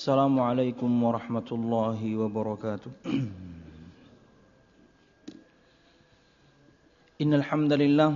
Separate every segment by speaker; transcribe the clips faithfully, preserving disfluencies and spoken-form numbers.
Speaker 1: Assalamualaikum warahmatullahi wabarakatuh. Innal hamdalillah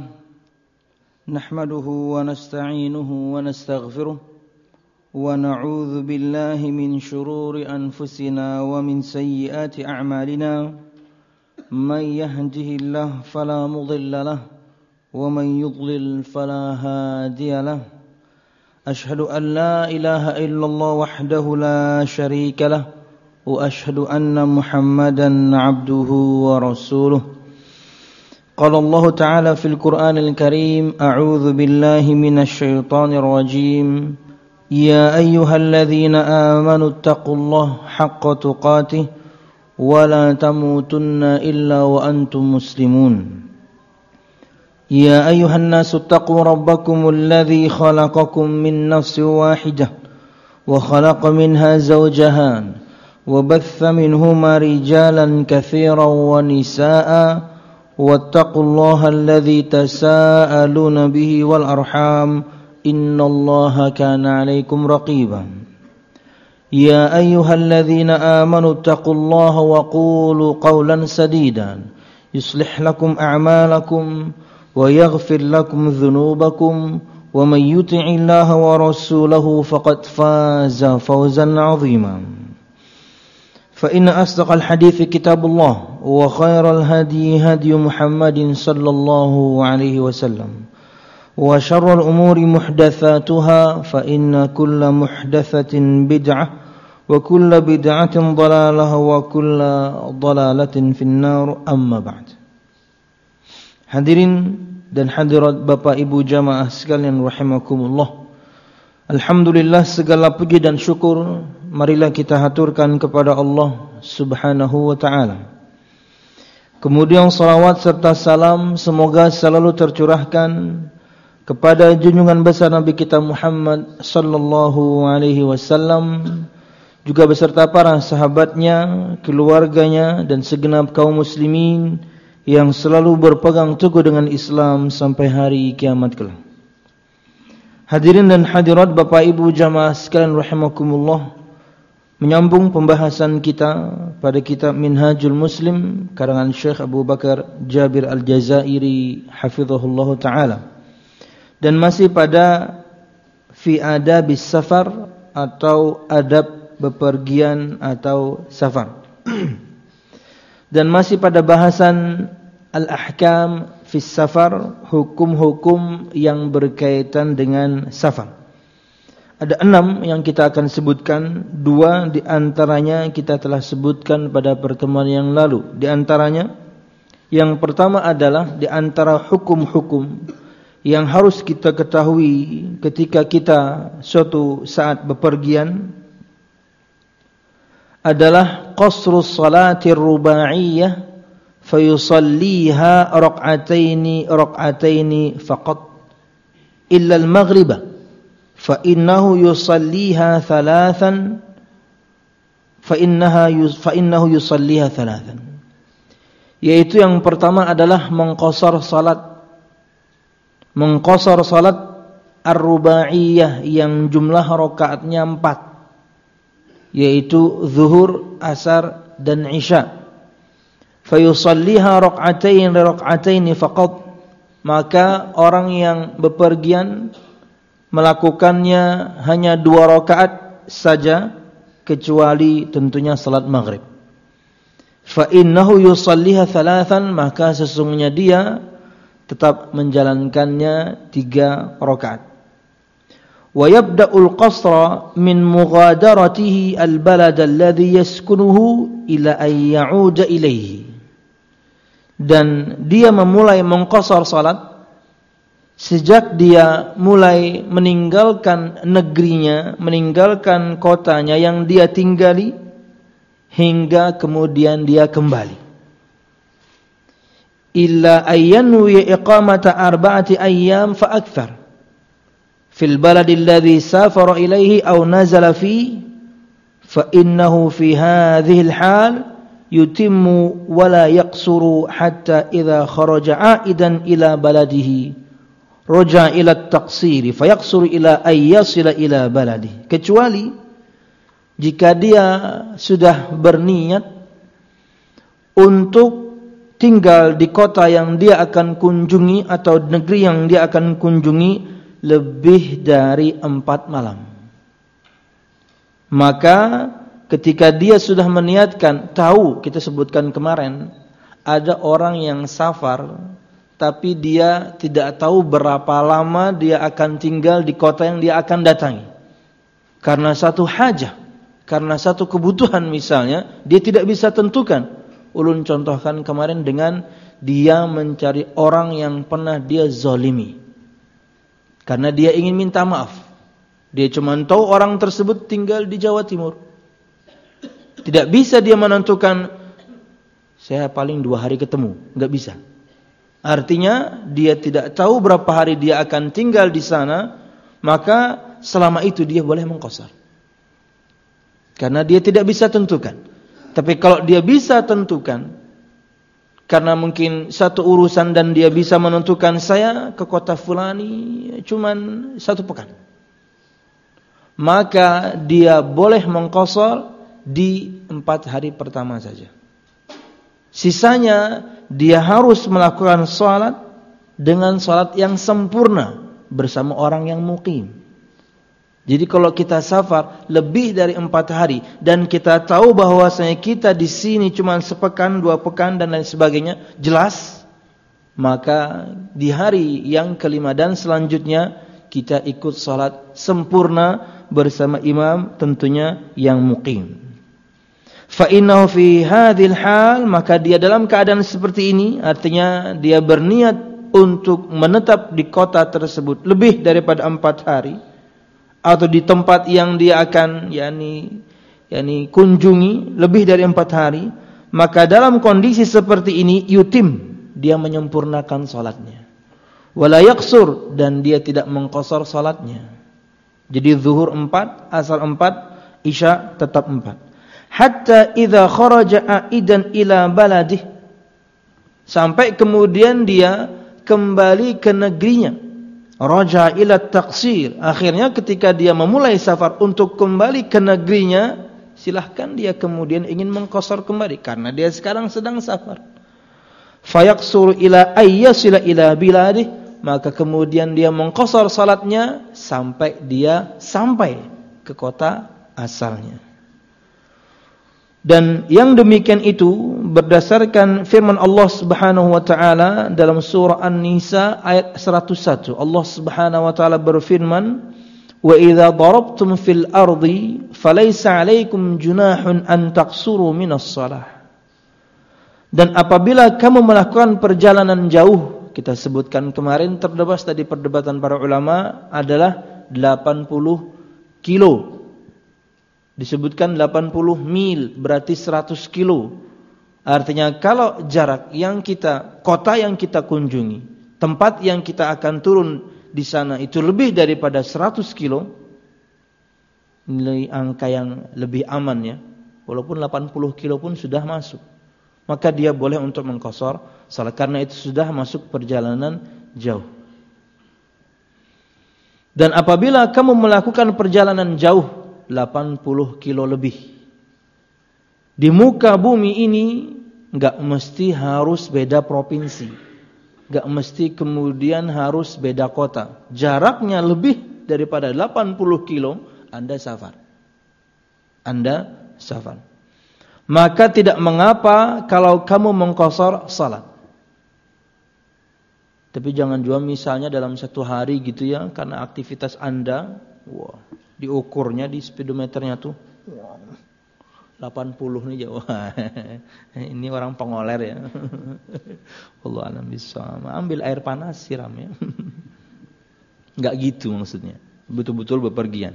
Speaker 1: nahmaduhu wa nasta'inuhu wa nastaghfiruh wa na'udzu billahi min shururi anfusina wa min sayyiati a'malina. Man yahdihillahu fala mudilla lahu wa man yudlil fala hadiya lahu. أشهد أن لا إله إلا الله وحده لا شريك له وأشهد أن محمدا عبده ورسوله. قال الله تعالى في القرآن الكريم أعوذ بالله من الشيطان الرجيم يا أيها الذين آمنوا اتقوا الله حق تقاته ولا تموتن إلا وأنتم مسلمون. يا أيها الناس اتقوا ربكم الذي خلقكم من نفس واحدة وخلق منها زوجها وبث منهما رجالا كثيرا ونساء واتقوا الله الذي تساءلون به والأرحام إن الله كان عليكم رقيبا. يا أيها الذين آمنوا اتقوا الله وقولوا قولا سديدا يصلح لكم أعمالكم ويغفر لكم ذنوبكم ومن يطع الله ورسوله فقد فاز فوزا عظيما. فإن أصدق الحديث كتاب الله وخير الهدي هدي محمد صلى الله عليه وسلم وشر الأمور محدثاتها فإن كل محدثة بدعة وكل بدعة ضلالة وكل ضلالة في النار. أما بعد. Hadirin dan hadirat Bapak Ibu jamaah sekalian rahimakumullah. Alhamdulillah, segala puji dan syukur marilah kita haturkan kepada Allah Subhanahu wa taala. Kemudian salawat serta salam semoga selalu tercurahkan kepada junjungan besar Nabi kita Muhammad sallallahu alaihi wasallam, juga beserta para sahabatnya, keluarganya dan segenap kaum muslimin yang selalu berpegang teguh dengan Islam sampai hari kiamat kelak. Hadirin dan hadirat Bapak Ibu jamaah sekalian rahimakumullah, menyambung pembahasan kita pada kitab Minhajul Muslim karangan Syekh Abu Bakar Jabir Al-Jazairi hafizahullah ta'ala, dan masih pada fi adabis safar atau adab bepergian atau safar. Dan masih pada bahasan al-ahkam fis safar, hukum-hukum yang berkaitan dengan safar. Ada enam yang kita akan sebutkan. Dua di antaranya kita telah sebutkan pada pertemuan yang lalu. Di antaranya, yang pertama adalah di antara hukum-hukum yang harus kita ketahui ketika kita suatu saat bepergian adalah qasrus salatir rubaiyah fayusalliha raq'ataini raq'ataini faqat illa al-maghriba fa innahu yusalliha thalathan fa innaha fa innahu yusalliha thalathan. Yaitu yang pertama adalah mengqasar salat mengqasar salat ar-rubaiyah yang jumlah rakaatnya empat, yaitu zuhur, asar dan isya. Fayusalliha raq'atain raq'ataini faqat, maka orang yang bepergian melakukannya hanya dua rakaat saja, kecuali tentunya salat maghrib. Fa innahu yusalliha thalathan, maka sesungguhnya dia tetap menjalankannya tiga rakaat. Wa yabda'ul qasra min mughadaratihi al-balad alladhi yaskunuhu ila an ya'uda ilayhi. Dan dia memulai mengqasar salat sejak dia mulai meninggalkan negerinya, meninggalkan kotanya yang dia tinggali, hingga kemudian dia kembali. Illa ayyanwi iqamata arba'ati ayyam fa akthar fil baladi alladhi safara ilaihi aw nazala fi fa innahu fi hadhihi al-hal yutimmu wa la yaqsuru hatta idza kharaja aidan ila baladihi raja ila at-taqsir fa yaqsuru ila ay yasila ila baladihi. Kecuali jika dia sudah berniat untuk tinggal di kota yang dia akan kunjungi atau negeri yang dia akan kunjungi lebih dari empat malam. Maka ketika dia sudah meniatkan, tahu kita sebutkan kemarin, ada orang yang safar tapi dia tidak tahu berapa lama dia akan tinggal di kota yang dia akan datangi. Karena satu hajah, karena satu kebutuhan misalnya, dia tidak bisa tentukan. Ulun contohkan kemarin dengan dia mencari orang yang pernah dia zalimi. Karena dia ingin minta maaf. Dia cuma tahu orang tersebut tinggal di Jawa Timur. Tidak bisa dia menentukan, saya paling dua hari ketemu. Enggak bisa. Artinya dia tidak tahu berapa hari dia akan tinggal di sana. Maka selama itu dia boleh mengqasar. Karena dia tidak bisa tentukan. Tapi kalau dia bisa tentukan, karena mungkin satu urusan dan dia bisa menentukan, saya ke kota fulani cuman satu pekan, maka dia boleh mengqasar di empat hari pertama saja. Sisanya dia harus melakukan salat dengan salat yang sempurna bersama orang yang muqim. Jadi kalau kita safar lebih dari empat hari dan kita tahu bahwasanya kita di sini cuma sepekan, dua pekan dan lain sebagainya, jelas, maka di hari yang kelima dan selanjutnya kita ikut salat sempurna bersama imam tentunya yang muqim. Fa innahu fi hadhil hal, maka dia dalam keadaan seperti ini, artinya dia berniat untuk menetap di kota tersebut lebih daripada empat hari atau di tempat yang dia akan yakni yakni kunjungi lebih dari empat hari, maka dalam kondisi seperti ini yutim, dia menyempurnakan salatnya. Wala yaqsur, dan dia tidak mengqasar salatnya. Jadi zuhur empat, asar empat, isya tetap empat. Hatta idza kharaja aidan ila baladih, sampai kemudian dia kembali ke negerinya. Raja ila taqsir, akhirnya ketika dia memulai safar untuk kembali ke negerinya, silahkan dia kemudian ingin mengqasar kembali karena dia sekarang sedang safar. Fayaqsur ila ayyasila ila biladih, maka kemudian dia mengqasar salatnya sampai dia sampai ke kota asalnya. Dan yang demikian itu berdasarkan firman Allah Subhanahu wa taala dalam surah An-Nisa ayat seratus satu. Allah Subhanahu wa taala berfirman, "Wa idza darabtum fil ardi falaysa 'alaikum junahun an taqsuru minas shalah." Dan apabila kamu melakukan perjalanan jauh, kita sebutkan kemarin terdebas tadi perdebatan para ulama adalah delapan puluh kilo. Disebutkan delapan puluh mil, berarti seratus kilo. Artinya kalau jarak yang kita, kota yang kita kunjungi, tempat yang kita akan turun di sana itu lebih daripada seratus kilo, nilai angka yang lebih aman ya. Walaupun delapan puluh kilo pun sudah masuk, maka dia boleh untuk mengqasar salat karena itu sudah masuk perjalanan jauh. Dan apabila kamu melakukan perjalanan jauh delapan puluh kilo lebih di muka bumi ini, enggak mesti harus beda provinsi, enggak mesti kemudian harus beda kota. Jaraknya lebih daripada delapan puluh kilo, Anda safar. Anda safar. Maka tidak mengapa kalau kamu mengqasar salat. Tapi jangan juga misalnya dalam satu hari gitu ya, karena aktivitas Anda, wah, diukurnya di speedometernya tuh, wow, delapan puluh nih jauh. Ini orang pengoler ya. Wallahu a'lam bishawab. Ambil air panas siram ya. Enggak gitu maksudnya. Betul-betul bepergian.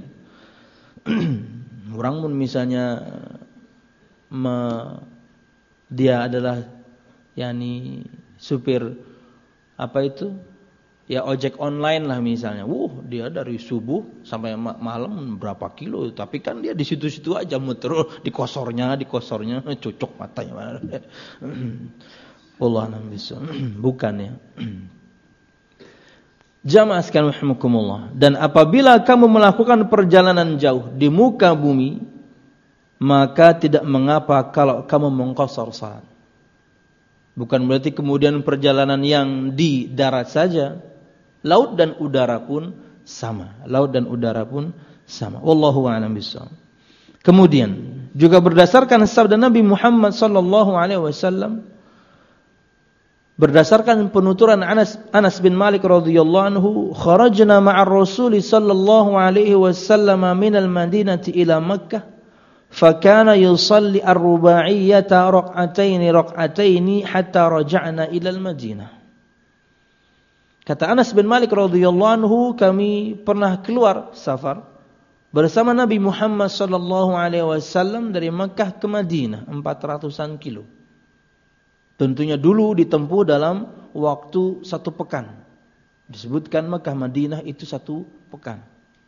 Speaker 1: Orang pun misalnya me, dia adalah yakni supir apa itu? Ya ojek online lah misalnya. Wuh, dia dari subuh sampai malam berapa kilo, tapi kan dia di situ-situ aja muter di kosornya, di kosornya cocok matanya. Wallahu a'lam bishawab. Bukan ya. Jamaah sekalian rahimakumullah. Dan apabila kamu melakukan perjalanan jauh di muka bumi, maka tidak mengapa kalau kamu mengqashar salat. Bukan berarti kemudian perjalanan yang di darat saja, laut dan udara pun sama. Laut dan udara pun sama. Wallahu a'lam bishawab. Kemudian juga berdasarkan sabda Nabi Muhammad sallallahu alaihi wasallam, berdasarkan penuturan Anas Anas bin Malik radhiyallahu anhu, kharajna ma'ar Rasul sallallahu alaihi wasallam min al-Madinati ila Makkah, fa kana yusalli ar-ruba'iyyata rak'atayn rak'atayn hatta raja'na ila al-Madinah. Kata Anas bin Malik radhiyallahu anhu, kami pernah keluar safar bersama Nabi Muhammad sallallahu alaihi wasallam dari Makkah ke Madinah, empat ratusan kilo. Tentunya dulu ditempuh dalam waktu satu pekan. Disebutkan Makkah Madinah itu satu pekan.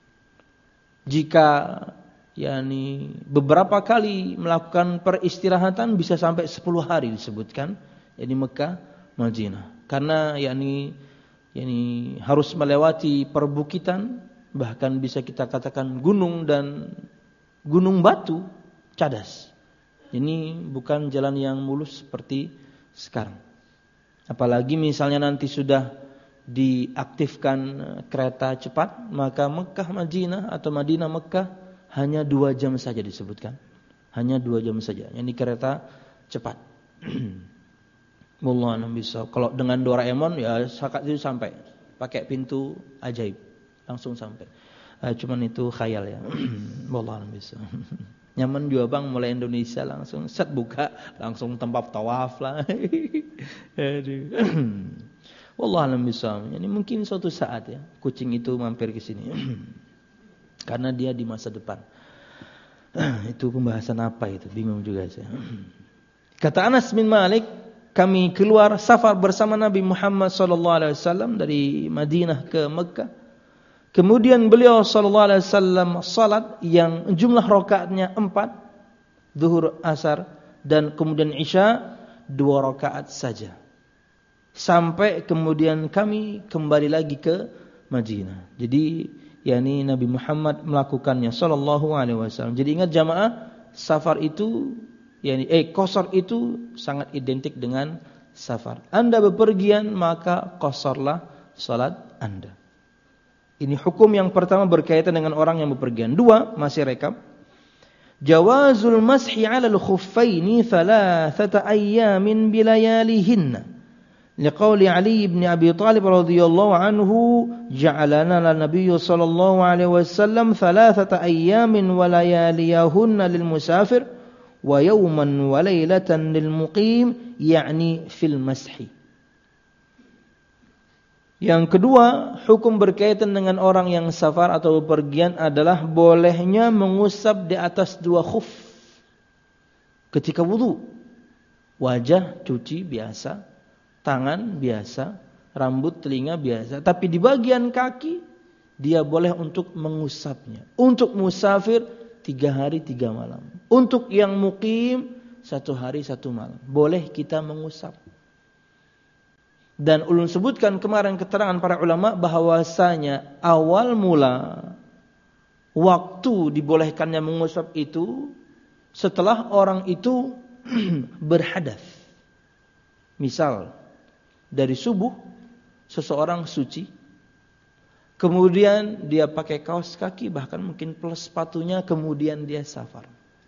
Speaker 1: Jika yakni beberapa kali melakukan peristirahatan bisa sampai sepuluh hari disebutkan, yakni Makkah Madinah. Karena yakni yakni harus melewati perbukitan, bahkan bisa kita katakan gunung dan gunung batu, cadas. Ini bukan jalan yang mulus seperti sekarang. Apalagi misalnya nanti sudah diaktifkan kereta cepat, maka Mekah Madinah atau Madinah Mekah hanya dua jam saja disebutkan. Hanya dua jam saja. Ini kereta cepat. Wallahu a'lam bishawab. Kalau dengan Doraemon ya sakat itu sampai. Pakai pintu ajaib. Langsung sampai. Uh, cuman itu khayal ya. Wallahu a'lam bishawab. Nyaman juga bang, mulai Indonesia langsung set buka, langsung tempat tawaf lah. Aduh. Wallahu a'lam bishawab. Ini mungkin suatu saat ya kucing itu mampir ke sini. Karena dia di masa depan. Itu pembahasan apa itu? Bingung juga saya. Kata Anas bin Malik, kami keluar safar bersama Nabi Muhammad sallallahu alaihi wasallam dari Madinah ke Mekah. Kemudian beliau sallallahu alaihi wasallam salat yang jumlah rakaatnya empat, zuhur, asar, dan kemudian isya dua rakaat saja. Sampai kemudian kami kembali lagi ke Madinah. Jadi yakni Nabi Muhammad melakukannya sallallahu alaihi wasallam. Jadi ingat jamaah, safar itu yakni eh qashar itu sangat identik dengan safar. Anda bepergian maka qasharlah salat Anda. Ini hukum yang pertama berkaitan dengan orang yang bepergian. Dua, masih rekap. Jawazul mashi 'ala al-khuffaini thalathata ayyamin bilayalihinna. Liqauli Ali bin Abi Thalib radhiyallahu anhu, ja'alana an-nabiy sallallahu alaihi wasallam thalathata ayyamin wa layaliyahunna lil musafir wa yawman wa laylatan lil muqim, yakni fil mashi. Yang kedua, hukum berkaitan dengan orang yang safar atau bepergian adalah bolehnya mengusap di atas dua khuf ketika wudu. Wajah cuci biasa, tangan biasa, rambut, telinga biasa. Tapi di bagian kaki, dia boleh untuk mengusapnya. Untuk musafir, tiga hari tiga malam. Untuk yang mukim, satu hari satu malam. Boleh kita mengusap. Dan ulun sebutkan kemarin keterangan para ulama bahwasanya awal mula waktu dibolehkannya mengusap itu setelah orang itu berhadas. Misal dari subuh seseorang suci, kemudian dia pakai kaos kaki, bahkan mungkin plus sepatunya, kemudian dia safar.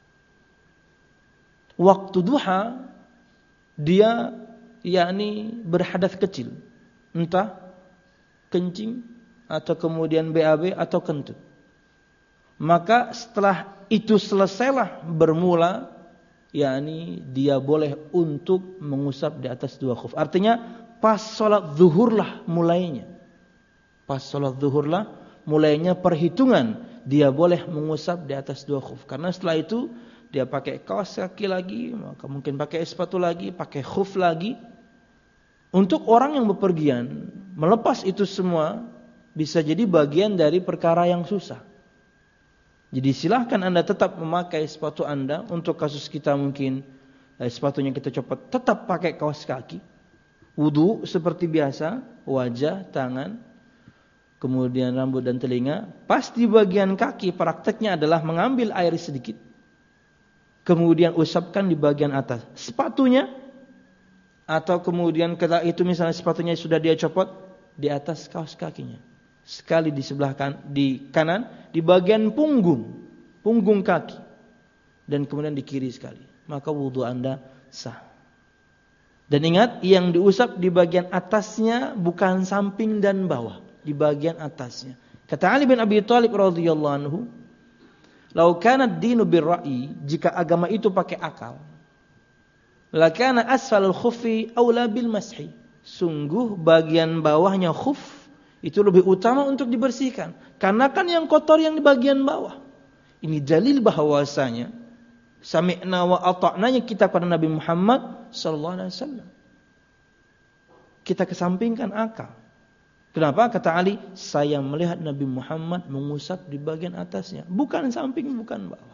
Speaker 1: Waktu duha dia yakni berhadas kecil, entah kencing atau kemudian B A B atau kentut. Maka setelah itu selesailah bermula, yakni dia boleh untuk mengusap di atas dua khuf. Artinya pas sholat zuhurlah mulainya. Pas sholat zuhurlah mulainya perhitungan dia boleh mengusap di atas dua khuf. Karena setelah itu dia pakai kaos kaki lagi, maka mungkin pakai sepatu lagi, pakai khuf lagi. Untuk orang yang bepergian, melepas itu semua bisa jadi bagian dari perkara yang susah. Jadi silahkan Anda tetap memakai sepatu Anda. Untuk kasus kita mungkin eh, sepatunya kita copot, tetap pakai kaos kaki. Wudu seperti biasa, wajah, tangan, kemudian rambut dan telinga. Pas di bagian kaki prakteknya adalah mengambil air sedikit. kemudian usapkan di bagian atas sepatunya, atau kemudian ketika itu misalnya sepatunya sudah dia copot, di atas kaos kakinya. Sekali di sebelah kan, di kanan, di bagian punggung, punggung kaki, dan kemudian di kiri sekali. Maka wudu Anda sah. Dan ingat, yang diusap di bagian atasnya bukan samping dan bawah, di bagian atasnya. Kata Ali bin Abi Thalib radhiyallahu anhu, "Lau kana ad-dinu bir-ra'yi," jika agama itu pakai akal, "la kana asfalul khuffi aula bil mashi." Sungguh bagian bawahnya khuf itu lebih utama untuk dibersihkan, karena kan yang kotor yang di bagian bawah. Ini dalil bahwasanya sami'na wa ata'nanya kita pada Nabi Muhammad sallallahu alaihi wasallam. Kita kesampingkan akal. Kenapa? Kata Ali, saya melihat Nabi Muhammad mengusap di bagian atasnya, bukan samping, bukan bawah.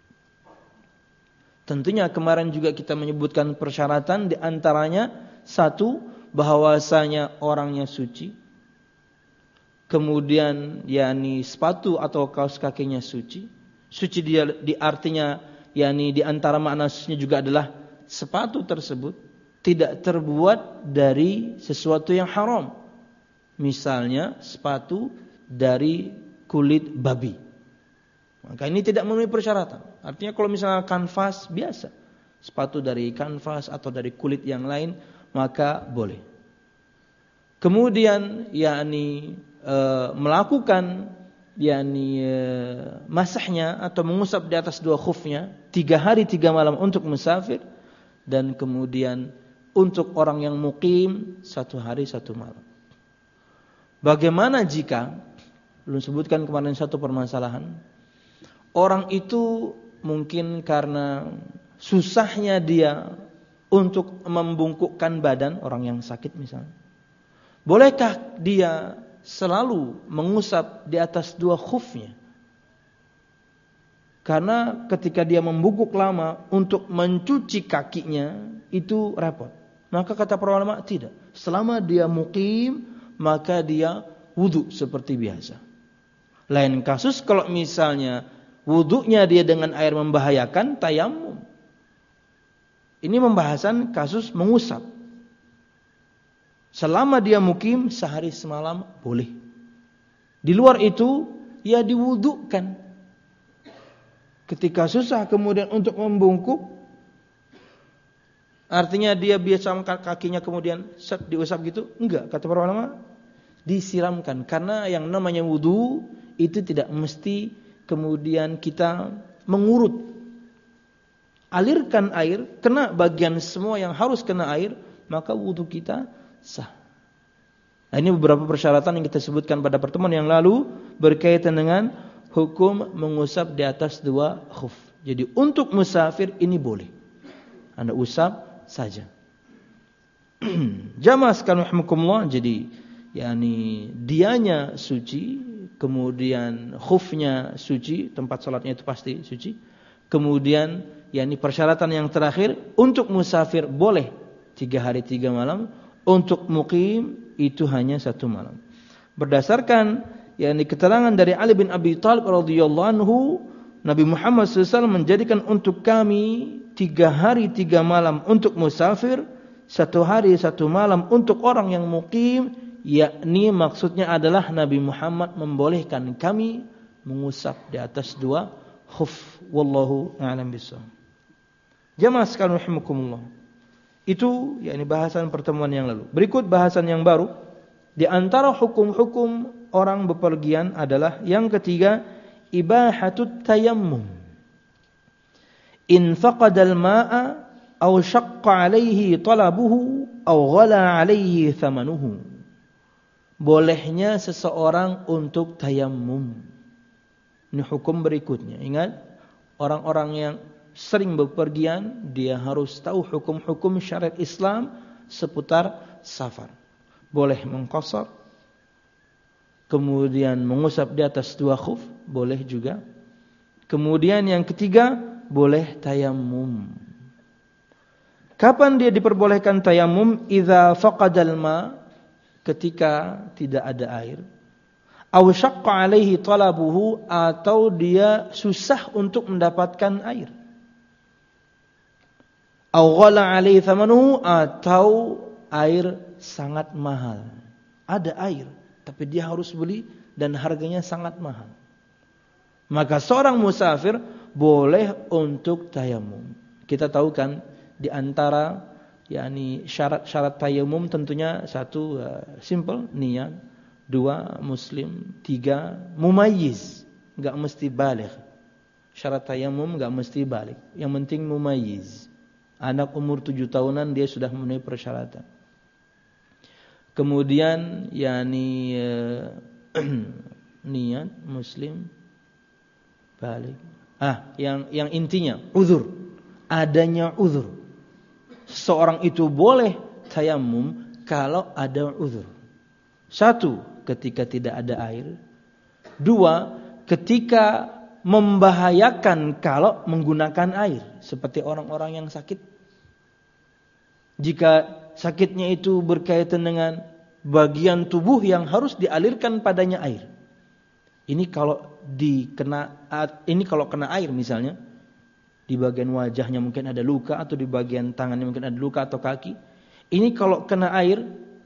Speaker 1: Tentunya kemarin juga kita menyebutkan persyaratan, di antaranya satu, bahwasanya orangnya suci. Kemudian yakni sepatu atau kaos kakinya suci. Suci dia di artinya yakni di antara makna sucinya juga adalah sepatu tersebut tidak terbuat dari sesuatu yang haram. Misalnya sepatu dari kulit babi. Maka ini tidak memenuhi persyaratan. Artinya kalau misalnya kanvas biasa, sepatu dari kanvas atau dari kulit yang lain, maka boleh. Kemudian yakni e, melakukan yakni e, masahnya atau mengusap di atas dua khufnya tiga hari tiga malam untuk musafir, dan kemudian untuk orang yang mukim satu hari satu malam. Bagaimana jika, belum sebutkan kemarin satu permasalahan, orang itu mungkin karena susahnya dia untuk membungkukkan badan, orang yang sakit misalnya, bolehkah dia selalu mengusap di atas dua khufnya? Karena ketika dia membungkuk lama untuk mencuci kakinya itu repot. Maka kata para ulama, tidak. Selama dia mukim, maka dia wudu seperti biasa. Lain kasus kalau misalnya wudunya dia dengan air membahayakan, tayamum. Ini pembahasan kasus mengusap. Selama dia mukim sehari semalam boleh. Di luar itu ya diwudukan. Ketika susah kemudian untuk membungkuk, artinya dia biasa angkat kakinya kemudian set diusap gitu, enggak, kata para ulama, disiramkan. Karena yang namanya wudu itu tidak mesti kemudian kita mengurut. Alirkan air, kena bagian semua yang harus kena air, maka wudu kita sah. Nah, ini beberapa persyaratan yang kita sebutkan pada pertemuan yang lalu berkaitan dengan hukum mengusap di atas dua khuf. Jadi untuk musafir ini boleh, Anda usap saja. Jamaah sekalian rahimakumullah, jadi yakni dianya suci, kemudian khufnya suci, tempat salatnya itu pasti suci. Kemudian yakni persyaratan yang terakhir, untuk musafir boleh tiga hari tiga malam, untuk mukim itu hanya satu malam. Berdasarkan yakni keterangan dari Ali bin Abi Thalib radhiyallahu anhu, Nabi Muhammad shallallahu alaihi wasallam menjadikan untuk kami tiga hari tiga malam untuk musafir, satu hari satu malam untuk orang yang mukim. Yakni maksudnya adalah Nabi Muhammad membolehkan kami mengusap di atas dua khuf. Wallahu a'lam bishawab. Jamaah sekalian rahimakumullah. Itu yakni bahasan pertemuan yang lalu. Berikut bahasan yang baru. Di antara hukum-hukum orang bepergian adalah yang ketiga, ibahatut tayammum. In faqadal ma'a aw syaqqa alaihi talabuhu aw ghala alaihi thamanuhu. Bolehnya seseorang untuk tayammum. Ini hukum berikutnya. Ingat, orang-orang yang sering bepergian, dia harus tahu hukum-hukum syariat Islam seputar safar. Boleh mengqasar, kemudian mengusap di atas dua khuf, boleh juga. Kemudian yang ketiga, boleh tayammum. Kapan dia diperbolehkan tayammum? Idza faqadal ma, ketika tidak ada air. Aw syaqqa alaihi talabuhu, atau dia susah untuk mendapatkan air. Au ghala alaihi thamanuhu, atau air sangat mahal. Ada air, tapi dia harus beli dan harganya sangat mahal. Maka seorang musafir boleh untuk tayamum. Kita tahu kan di antara yakni syarat-syarat tayamum tentunya satu uh, simple niat, dua muslim, tiga mumayyiz, enggak mesti baligh. Syarat tayamum enggak mesti baligh, yang penting mumayyiz. Anak umur tujuh tahunan dia sudah memenuhi persyaratan. Kemudian yakni uh, niat muslim baligh. Ah, yang yang intinya uzur. Adanya uzur. Seseorang itu boleh tayamum kalau ada uzur. Satu, ketika tidak ada air. Dua, ketika membahayakan kalau menggunakan air, seperti orang-orang yang sakit. Jika sakitnya itu berkaitan dengan bagian tubuh yang harus dialirkan padanya air. Ini kalau dikena ini kalau kena air misalnya, di bagian wajahnya mungkin ada luka, atau di bagian tangannya mungkin ada luka atau kaki. Ini kalau kena air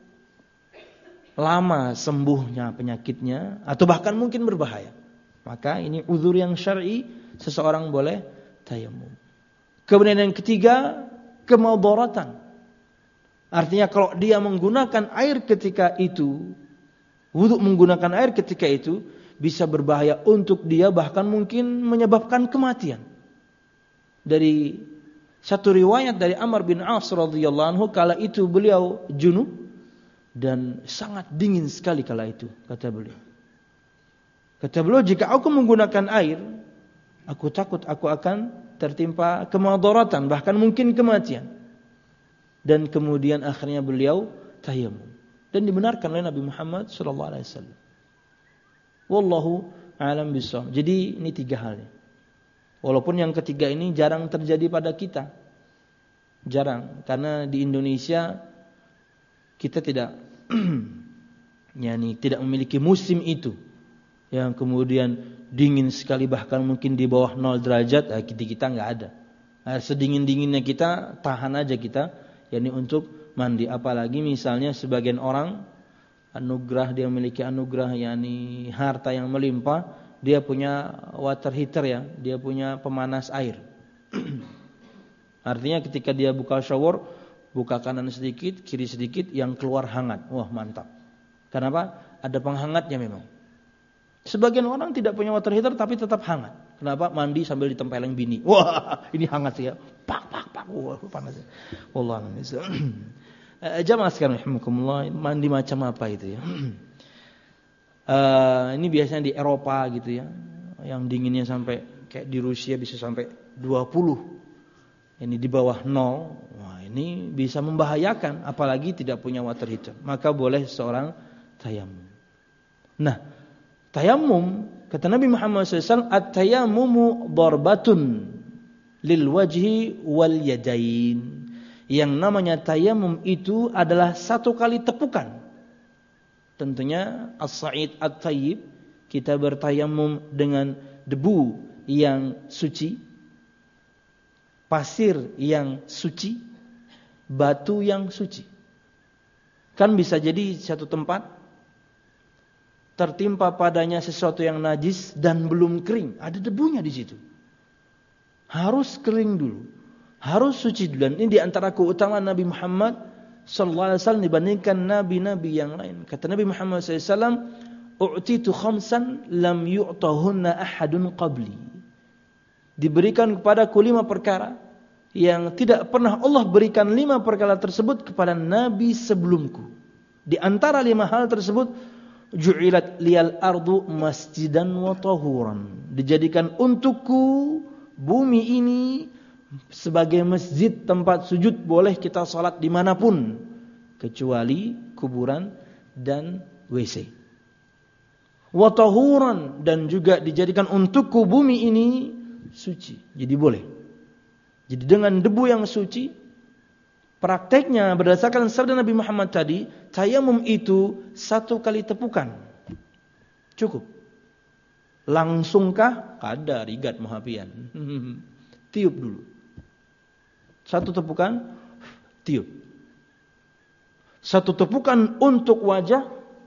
Speaker 1: lama sembuhnya penyakitnya, atau bahkan mungkin berbahaya. Maka ini uzur yang syar'i, seseorang boleh tayamum. Kemudian yang ketiga, kemudaratan. Artinya kalau dia menggunakan air ketika itu, wudu menggunakan air ketika itu bisa berbahaya untuk dia, bahkan mungkin menyebabkan kematian. Dari satu riwayat dari Amr bin As radhiyallahu anhu, kala itu beliau junub dan sangat dingin sekali kala itu, kata beliau. Kata beliau, jika aku menggunakan air, aku takut aku akan tertimpa kemudaratan, bahkan mungkin kematian. Dan kemudian akhirnya beliau tayamum, dan dibenarkan oleh Nabi Muhammad sallallahu alaihi wasallam. Wallahu a'lam bishawab. Jadi ini tiga halnya. Walaupun yang ketiga ini jarang terjadi pada kita. Jarang, karena di Indonesia kita tidak yani tidak memiliki musim itu yang kemudian dingin sekali, bahkan mungkin di bawah nol derajat. Nah, kita kita enggak ada. Nah, sedingin-dinginnya kita tahan aja kita, yakni untuk mandi. Apalagi misalnya sebagian orang anugerah, dia memiliki anugerah yakni harta yang melimpah, dia punya water heater ya, dia punya pemanas air. Artinya ketika dia buka shower, buka kanan sedikit, kiri sedikit, yang keluar hangat. Wah, mantap. Kenapa? Ada penghangatnya memang. Sebagian orang tidak punya water heater tapi tetap hangat. Kenapa? Mandi sambil ditempeleng bini. Wah, ini hangat sih ya. Pak pak pak. Wah, panas. Wallah. Jamaah sekalian rahimakumullah, mandi macam apa itu ya? Uh, ini biasanya di Eropa gitu ya, yang dinginnya sampai kayak di Rusia bisa sampai dua puluh. Ini di bawah nol. Wah, ini bisa membahayakan, apalagi tidak punya water heater. Maka boleh seorang tayamum. Nah, tayamum, kata Nabi Muhammad shallallahu alaihi wasallam, at-tayammumu darbatun lil wajhi wal yadain. Yang namanya tayamum itu adalah satu kali tepukan. Tentunya as-sa'id at-tayyib, kita bertayamum dengan debu yang suci, pasir yang suci, batu yang suci. Kan bisa jadi satu tempat tertimpa padanya sesuatu yang najis dan belum kering, ada debunya di situ. Harus kering dulu, harus suci dulu. Dan ini di antara keutamaan Nabi Muhammad sallallahu alaihi wasallam dibandingkan nabi-nabi yang lain. Kata Nabi Muhammad sallallahu alaihi wasallam, "U'titu khamsan lam yu'tahunna ahadun qabli." Diberikan kepadaku lima perkara yang tidak pernah Allah berikan lima perkara tersebut kepada nabi sebelumku. Di antara lima hal tersebut, ju'ilat liyal ardu masjidan wa tahuran. Dijadikan untukku bumi ini sebagai masjid, tempat sujud, boleh kita salat dimanapun kecuali kuburan dan W C. Wa tahuran, dan juga dijadikan untukku bumi ini suci. Jadi boleh. Jadi dengan debu yang suci, prakteknya berdasarkan sabda Nabi Muhammad tadi, tayamum itu satu kali tepukan cukup. Langsungkah? Kada rigat muhabian. Tiup dulu. Satu tepukan, tiup. Satu tepukan untuk wajah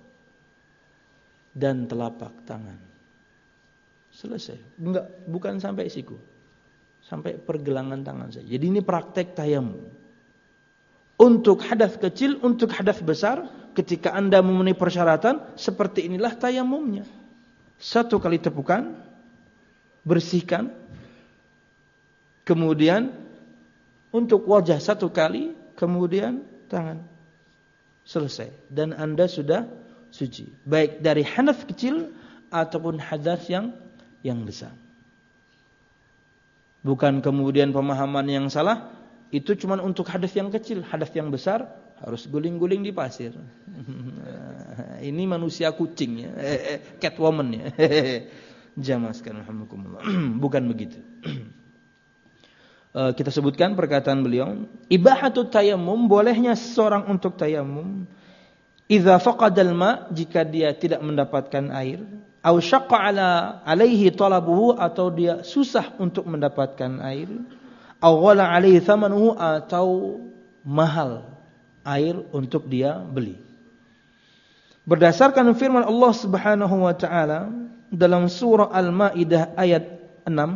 Speaker 1: dan telapak tangan. Selesai. Enggak, bukan sampai siku. Sampai pergelangan tangan saja. Jadi ini praktek tayamum. Untuk hadas kecil, untuk hadas besar, ketika Anda memenuhi persyaratan, seperti inilah tayamumnya. Satu kali tepukan, bersihkan. Kemudian untuk wajah satu kali, kemudian tangan. Selesai. Dan Anda sudah suci. Baik dari hadas kecil ataupun hadas yang yang besar. Bukan kemudian pemahaman yang salah, itu cuma untuk hadas yang kecil. Hadas yang besar harus guling-guling di pasir. Ini manusia kucing ya, eh, eh, catwoman ya. Jamaah sekalian alhamdulillah. Bukan begitu. uh, kita sebutkan perkataan beliau, ibahatut tayammum, bolehnya seseorang untuk tayammum idza faqadal ma, jika dia tidak mendapatkan air, au syaqqa ala alaihi talabuhu, atau dia susah untuk mendapatkan air, au ghala alaihi thamanuhu, atau mahal air untuk dia beli. Berdasarkan firman Allah Subhanahu wa taala dalam surah Al-Maidah ayat enam,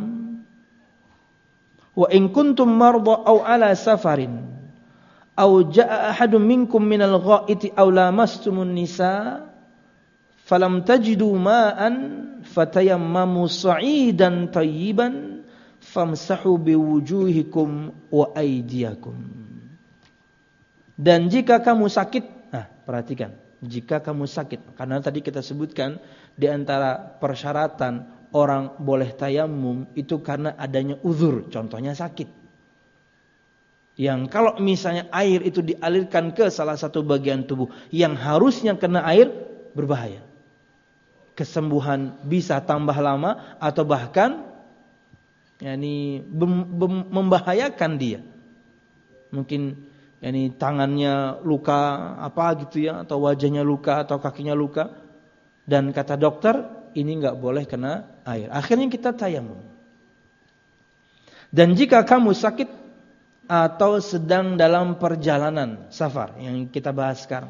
Speaker 1: wa in kuntum marda aw ala safarin aw jaa ahadun minkum minal ghaiti aw lamastumun nisa falam tajidu ma'an fatayammamu sa'idan tayyiban famsahu biwujuhikum wa aydiyakum. Dan jika kamu sakit, nah perhatikan, jika kamu sakit, karena tadi kita sebutkan di antara persyaratan orang boleh tayamum itu karena adanya uzur, contohnya sakit. Yang kalau misalnya air itu dialirkan ke salah satu bagian tubuh yang harusnya kena air, berbahaya. Kesembuhan bisa tambah lama atau bahkan yakni membahayakan dia. Mungkin yakni tangannya luka apa gitu ya, atau wajahnya luka atau kakinya luka, dan kata dokter ini enggak boleh kena air. Akhirnya kita tayamum. Dan jika kamu sakit atau sedang dalam perjalanan safar yang kita bahas sekarang,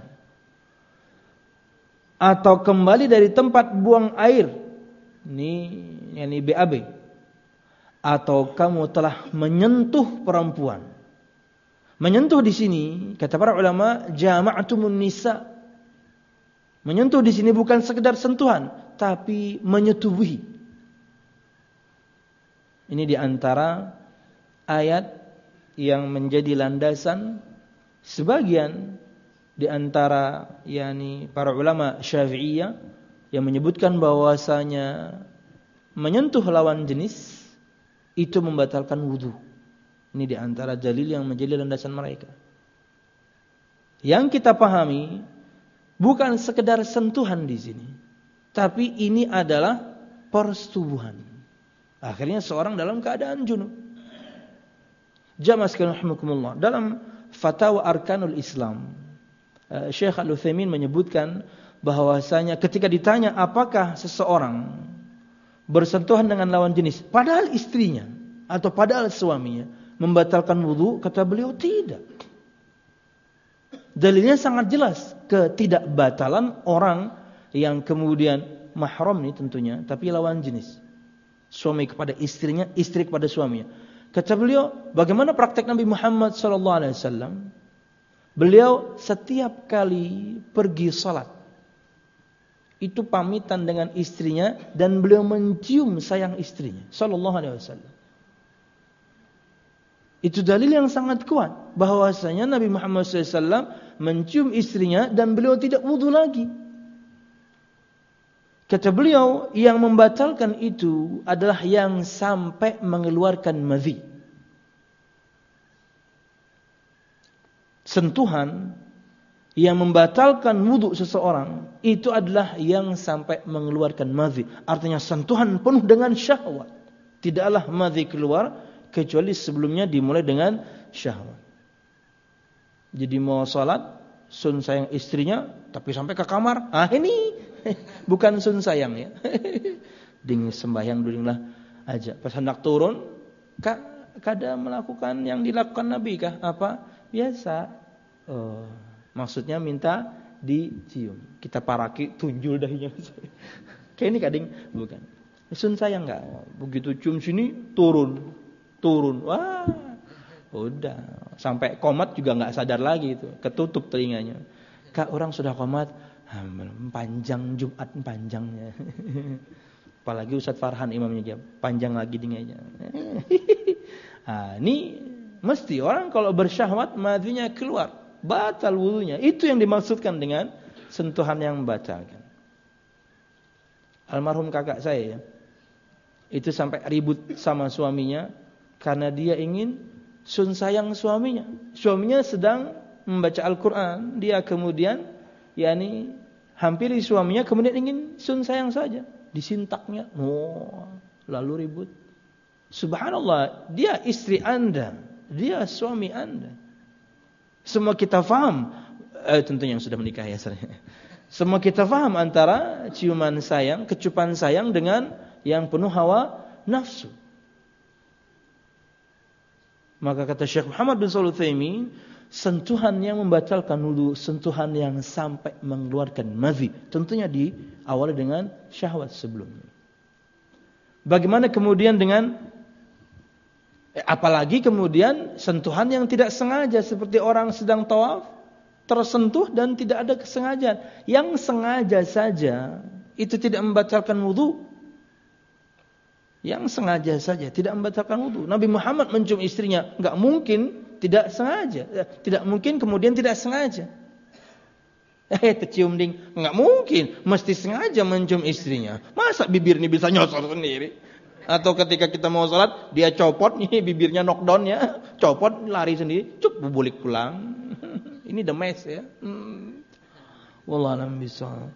Speaker 1: atau kembali dari tempat buang air, ini yakni B A B, atau kamu telah menyentuh perempuan. Menyentuh di sini kata para ulama jama'atumun nisa. Menyentuh di sini bukan sekedar sentuhan, tapi menyetubuhi. Ini di antara ayat yang menjadi landasan sebagian di antara yakni para ulama Syafi'iyah yang menyebutkan bahwasanya menyentuh lawan jenis itu membatalkan wudu. Ini di antara dalil yang menjadi landasan mereka. Yang kita pahami bukan sekedar sentuhan di sini, tapi ini adalah persetubuhan. Akhirnya seorang dalam keadaan junub. Jamaah sekalian rahimakumullah, dalam Fatwa Arkanul Islam, Syekh Al-Utsaimin menyebutkan bahwasanya ketika ditanya apakah seseorang bersentuhan dengan lawan jenis padahal istrinya atau padahal suaminya membatalkan wudu, kata beliau tidak. Dalilnya sangat jelas, ketidakbatalan orang yang kemudian mahram nih tentunya, tapi lawan jenis. Suami kepada istrinya, istri kepada suaminya. Kata beliau, bagaimana praktek Nabi Muhammad sallallahu alaihi wasallam? Beliau setiap kali pergi salat itu pamitan dengan istrinya dan beliau mencium sayang istrinya sallallahu alaihi wasallam. Itu dalil yang sangat kuat bahwasanya Nabi Muhammad sallallahu alaihi wasallam mencium istrinya dan beliau tidak wudu lagi. Kata beliau, yang membatalkan itu adalah yang sampai mengeluarkan madhi. Sentuhan yang membatalkan wudu seseorang itu adalah yang sampai mengeluarkan madhi. Artinya sentuhan penuh dengan syahwat. Tidaklah madhi keluar kecuali sebelumnya dimulai dengan syahwat. Jadi mau salat, sun sayang istrinya, tapi sampai ke kamar. Ah ini bukan sun sayang ya. Dingin sembahyang dululah aja. Pas hendak turun, Kak, kada melakukan yang dilakukan Nabi kah? Apa? Biasa. Oh, maksudnya minta dicium. Kita paraki tunjul dahinya. Kayak ini kadang bukan. Sun sayang enggak? Begitu cium sini turun. Turun. Wah. Udah. Sampai komat juga enggak sadar lagi itu. Ketutup telinganya. Kak, orang sudah komat, panjang Jumat panjangnya. Apalagi Ustaz Farhan imamnya dia, panjang lagi dinganya. Nah, ini mesti orang kalau bersyahwat madhinya keluar, batal wudunya. Itu yang dimaksudkan dengan sentuhan yang membatalkan. Almarhum kakak saya ya, itu sampai ribut sama suaminya karena dia ingin sun sayang suaminya. Suaminya sedang membaca Al-Quran, dia kemudian yakni hampiri suaminya, kemudian ingin sun sayang saja. Disintaknya, oh, lalu ribut. Subhanallah, dia istri Anda, dia suami Anda. Semua kita faham, eh, tentunya yang sudah menikah ya. Semua kita faham antara ciuman sayang, kecupan sayang dengan yang penuh hawa nafsu. Maka kata Syekh Muhammad bin Shalih Al-Utsaimin, sentuhan yang membatalkan wudu, sentuhan yang sampai mengeluarkan madhi, tentunya diawali dengan syahwat sebelumnya. Bagaimana kemudian dengan eh, apalagi kemudian sentuhan yang tidak sengaja, seperti orang sedang tawaf tersentuh dan tidak ada kesengajaan. Yang sengaja saja itu tidak membatalkan wudu. Yang sengaja saja tidak membatalkan wudu. Nabi Muhammad mencium istrinya, enggak mungkin tidak sengaja, tidak mungkin kemudian tidak sengaja. Eh, tercium ding, enggak mungkin, mesti sengaja mencium istrinya. Masa bibir ini bisa nyosor sendiri? Atau ketika kita mau sholat, dia copot nih bibirnya, knockdown ya, copot lari sendiri, cuk bubulik pulang. Ini the mess ya. Hmm. Wallahualam bishawab.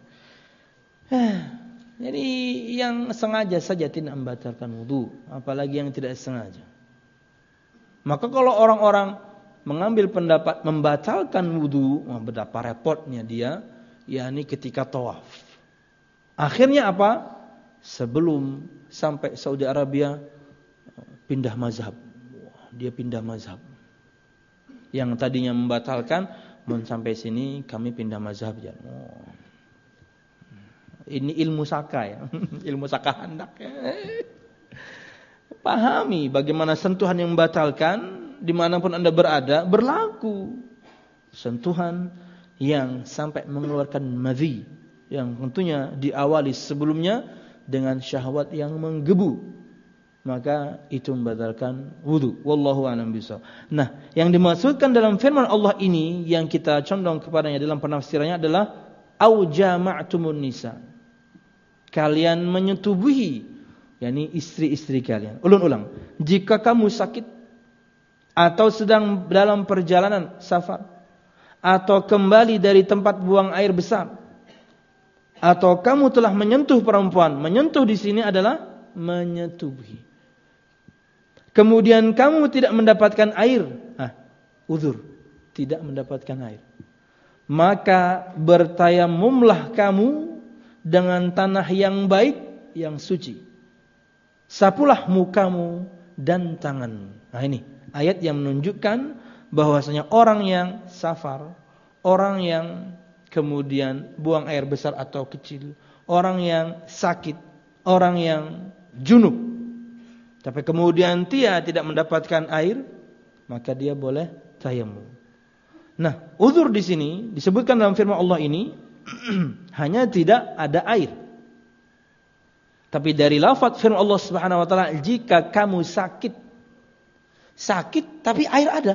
Speaker 1: Jadi yang sengaja saja tidak membatalkan wudu, apalagi yang tidak sengaja. Maka kalau orang-orang mengambil pendapat membatalkan wudu, wah betapa repotnya dia, yakni ketika tawaf. Akhirnya apa? Sebelum sampai Saudi Arabia pindah mazhab. Wah, dia pindah mazhab. Yang tadinya membatalkan, mau sampai sini kami pindah mazhab ya. Oh. Ini ilmu saka ya. Ilmu saka hendak ya. Pahami bagaimana sentuhan yang membatalkan dimanapun Anda berada berlaku. Sentuhan yang sampai mengeluarkan madhi, yang tentunya diawali sebelumnya dengan syahwat yang menggebu, maka itu membatalkan wudu. Wallahu a'lam bishawab. Nah, yang dimaksudkan dalam firman Allah ini yang kita condong kepadanya dalam penafsirannya adalah au jama'tumun nisa. Kalian menyetubuhi, yakni istri-istri kalian. Ulang-ulang. Jika kamu sakit atau sedang dalam perjalanan safar atau kembali dari tempat buang air besar atau kamu telah menyentuh perempuan, menyentuh di sini adalah menyetubuhi. Kemudian kamu tidak mendapatkan air, ah, uzur, tidak mendapatkan air. Maka bertayamumlah kamu dengan tanah yang baik, yang suci. Sapulah mukamu dan tangan. Nah ini ayat yang menunjukkan bahwasanya orang yang safar, orang yang kemudian buang air besar atau kecil, orang yang sakit, orang yang junub, tapi kemudian dia tidak mendapatkan air, maka dia boleh tayamum. Nah, uzur di sini disebutkan dalam firman Allah ini hanya tidak ada air. Tapi dari lafaz firman Allah Subhanahu wa taala, jika kamu sakit, sakit tapi air ada.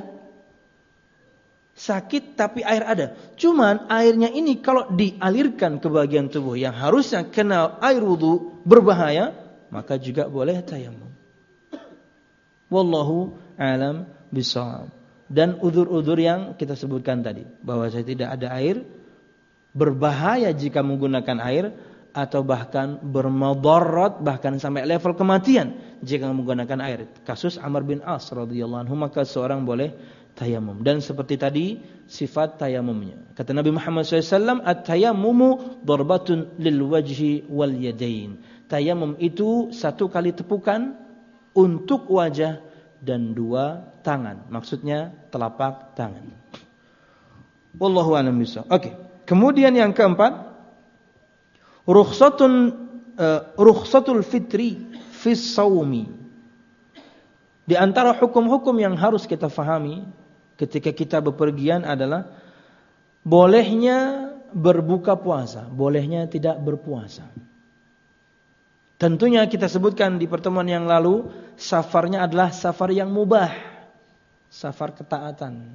Speaker 1: Sakit tapi air ada. Cuman airnya ini kalau dialirkan ke bagian tubuh yang harusnya kena air wudu berbahaya, maka juga boleh tayamum. Wallahu a'lam bishawab. Dan udzur-udzur yang kita sebutkan tadi, bahwa saya tidak ada air, berbahaya jika menggunakan air, atau bahkan bermadarat, bahkan sampai level kematian jika menggunakan air. Kasus Amr bin As radhiyallahu anhu, maka seorang boleh tayamum. Dan seperti tadi sifat tayamumnya, kata Nabi Muhammad shallallahu alaihi wasallam, at-tayammumu darbatun lil wajhi wal yadain. Tayamum itu satu kali tepukan untuk wajah dan dua tangan. Maksudnya telapak tangan. Wallahu a'lam bishawab. Oke. Kemudian yang keempat, rukhsatun uh, rukhsatul fitri fi shaumi. Di antara hukum-hukum yang harus kita fahami ketika kita bepergian adalah bolehnya berbuka puasa, bolehnya tidak berpuasa. Tentunya kita sebutkan di pertemuan yang lalu, safarnya adalah safar yang mubah, safar ketaatan.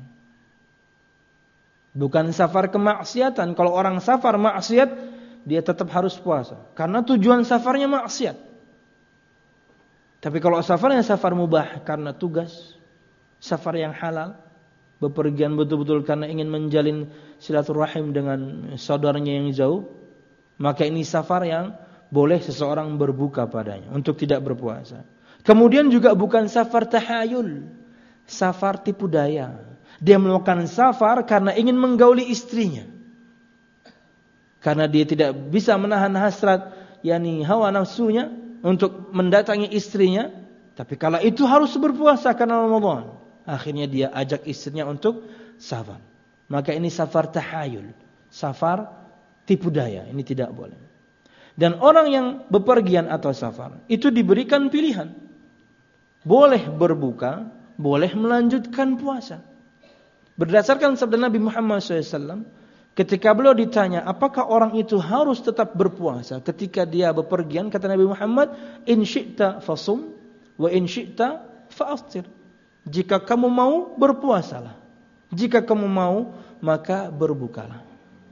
Speaker 1: Bukan safar kemaksiatan. Kalau orang safar maksiat, dia tetap harus puasa, karena tujuan safarnya maksiat. Tapi kalau safarnya safar mubah karena tugas, safar yang halal, bepergian betul-betul karena ingin menjalin silaturahim dengan saudaranya yang jauh, maka ini safar yang boleh seseorang berbuka padanya untuk tidak berpuasa. Kemudian juga bukan safar tahayul, safar tipu daya. Dia melakukan safar karena ingin menggauli istrinya, karena dia tidak bisa menahan hasrat, yakni hawa nafsunya untuk mendatangi istrinya. Tapi kala itu harus berpuasa karena Ramadan, akhirnya dia ajak istrinya untuk safar. Maka ini safar tahayul, safar tipu daya. Ini tidak boleh. Dan orang yang bepergian atau safar itu diberikan pilihan, boleh berbuka, boleh melanjutkan puasa. Berdasarkan sabda Nabi Muhammad shallallahu alaihi wasallam, ketika beliau ditanya apakah orang itu harus tetap berpuasa ketika dia bepergian, kata Nabi Muhammad, in syi'ta fasum wa in syi'ta fa'aftir. Jika kamu mau, berpuasalah. Jika kamu mau, maka berbukalah.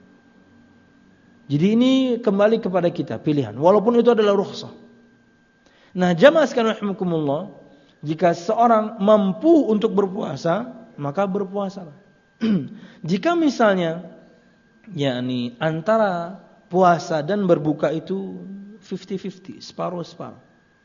Speaker 1: Jadi ini kembali kepada kita, pilihan. Walaupun itu adalah rukhsah. Nah, jamaah sekalian rahimakumullah, jika seorang mampu untuk berpuasa, maka berpuasalah. Jika misalnya, yakni antara puasa dan berbuka itu fifty-fifty, separuh-separuh,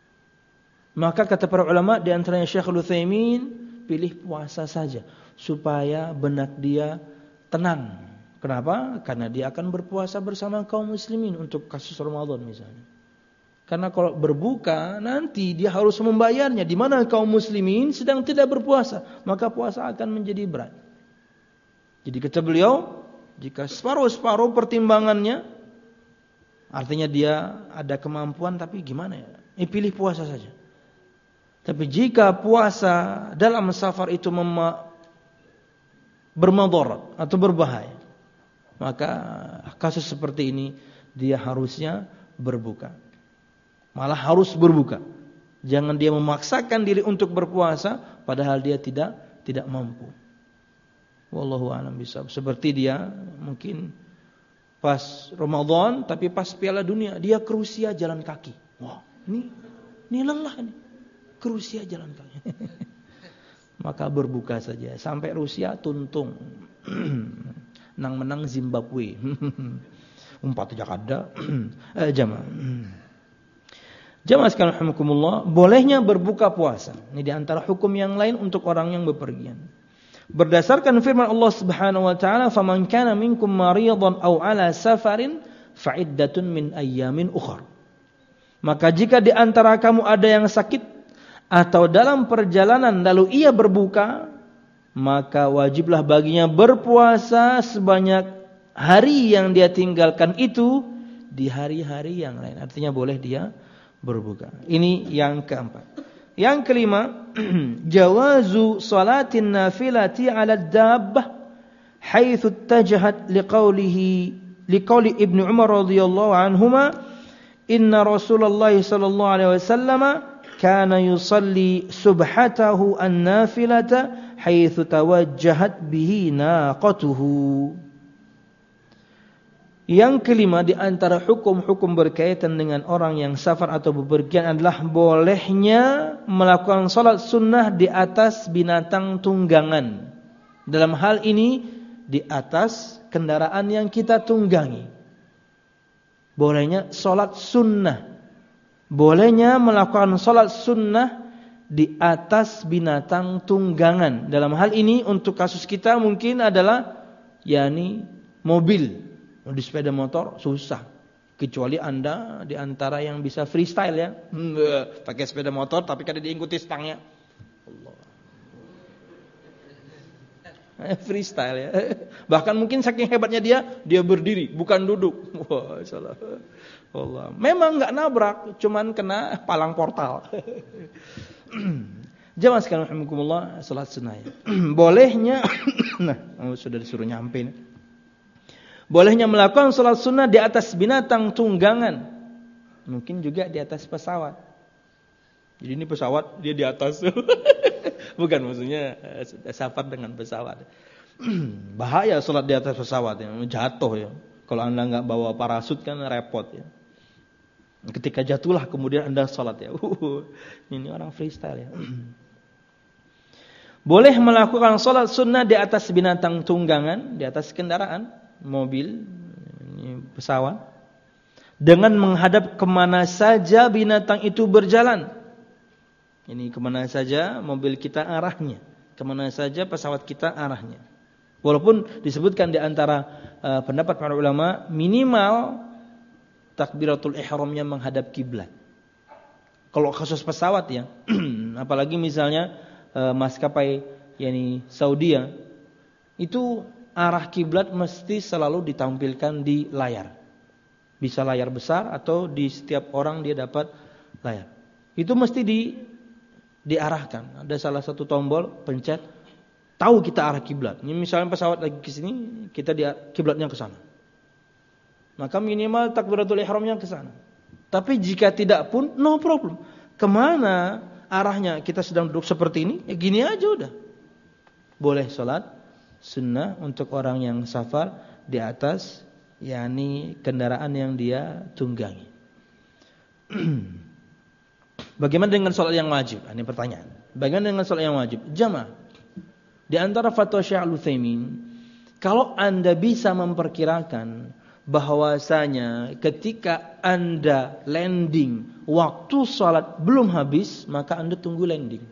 Speaker 1: maka kata para ulama, di antaranya Syekhul Utsaimin, pilih puasa saja supaya benak dia tenang. Kenapa? Karena dia akan berpuasa bersama kaum muslimin untuk kasus Ramadan misalnya. Karena kalau berbuka nanti dia harus membayarnya, di mana kaum muslimin sedang tidak berpuasa, maka puasa akan menjadi berat. Jadi kata beliau, jika separuh-separuh pertimbangannya, artinya dia ada kemampuan tapi gimana ya? Eh, pilih puasa saja. Tapi jika puasa dalam safar itu mem- bermadarat atau berbahaya, maka kasus seperti ini dia harusnya berbuka. Malah harus berbuka. Jangan dia memaksakan diri untuk berpuasa padahal dia tidak tidak mampu. Wallahu a'lam bishawab. Seperti dia mungkin pas Ramadan tapi pas Piala Dunia dia ke Rusia jalan kaki. Wah, ini ini lelah nih. Ke Rusia jalan kaki. Maka berbuka saja sampai Rusia tuntung. Nang menang Zimbabwe. Umpat Jakarta. eh, jamaah. Jamaah sekalian rahimakumullah, bolehnya berbuka puasa. Ini di antara hukum yang lain untuk orang yang bepergian. Berdasarkan firman Allah Subhanahu wa taala, "Faman kana minkum maridan aw ala safarin fa iddatun min ayyamin ukhra." Maka jika di antara kamu ada yang sakit atau dalam perjalanan lalu ia berbuka, maka wajiblah baginya berpuasa sebanyak hari yang dia tinggalkan itu di hari-hari yang lain. Artinya boleh dia berbuka. Ini yang keempat. Yang kelima, jawazu salatin nafilati 'ala ad-dabbah haitsu ittajahat liqaulihi liqauli Ibnu Umar radhiyallahu anhuma, inna Rasulullah sallallahu alaihi wasallam kana yusalli subhatahu an-nafilata haitsu tawajjahat bihi naqatuhu. Yang kelima di antara hukum-hukum berkaitan dengan orang yang safar atau bepergian adalah bolehnya melakukan salat sunnah di atas binatang tunggangan. Dalam hal ini di atas kendaraan yang kita tunggangi. Bolehnya salat sunnah. Bolehnya melakukan salat sunnah di atas binatang tunggangan. Dalam hal ini untuk kasus kita mungkin adalah yakni mobil. Di sepeda motor susah, kecuali Anda di antara yang bisa freestyle ya, pakai sepeda motor tapi kada diikuti stangnya. Allah. Freestyle ya. Bahkan mungkin saking hebatnya dia, dia berdiri, bukan duduk. Wah, salah. Allah. Memang enggak nabrak, cuman kena palang portal. Jamaah sekalian rahimakumullah, salat sunnah ya. Bolehnya nah, sudah disuruh nyampe nih. Bolehnya melakukan salat sunnah di atas binatang tunggangan. Mungkin juga di atas pesawat. Jadi ini pesawat, dia di atas. Bukan, maksudnya safar dengan pesawat. Bahaya salat di atas pesawat ya, jatuh ya. Kalau Anda enggak bawa parasut kan repot ya. Ketika jatuhlah kemudian Anda salat ya. Uh, ini orang freestyle ya. Boleh melakukan salat sunnah di atas binatang tunggangan, di atas kendaraan, mobil, pesawat, dengan menghadap kemana saja binatang itu berjalan. Ini kemana saja mobil kita arahnya, kemana saja pesawat kita arahnya. Walaupun disebutkan di antara uh, pendapat para ulama, minimal takbiratul ihramnya menghadap kiblat. Kalau kasus pesawat ya, apalagi misalnya uh, maskapai yakni Saudi ya, itu arah kiblat mesti selalu ditampilkan di layar. Bisa layar besar atau di setiap orang dia dapat layar. Itu mesti di diarahkan. Ada salah satu tombol pencet, tahu kita arah kiblat. Ini misalnya pesawat lagi ke sini, kita di kiblatnya ke sana. Maka minimal takbiratul ihramnya ke sana. Tapi jika tidak pun no problem. Kemana arahnya kita sedang duduk seperti ini? Ya gini aja udah. Boleh salat sunnah untuk orang yang safar di atas yakni kendaraan yang dia tunggangi. Bagaimana dengan salat yang wajib? Ini pertanyaan. Bagaimana dengan salat yang wajib? Jamaah. Di antara fatwa Syekh Al-Utsaimin, kalau Anda bisa memperkirakan bahwasanya ketika Anda landing waktu salat belum habis, maka Anda tunggu landing.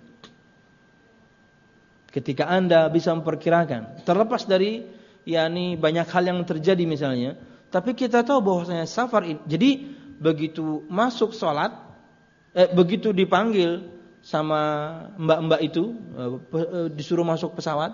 Speaker 1: Ketika Anda bisa memperkirakan, terlepas dari yakni banyak hal yang terjadi misalnya, tapi kita tahu bahwasanya safar ini, jadi begitu masuk salat, Eh, begitu dipanggil sama mbak-mbak itu eh, eh, disuruh masuk pesawat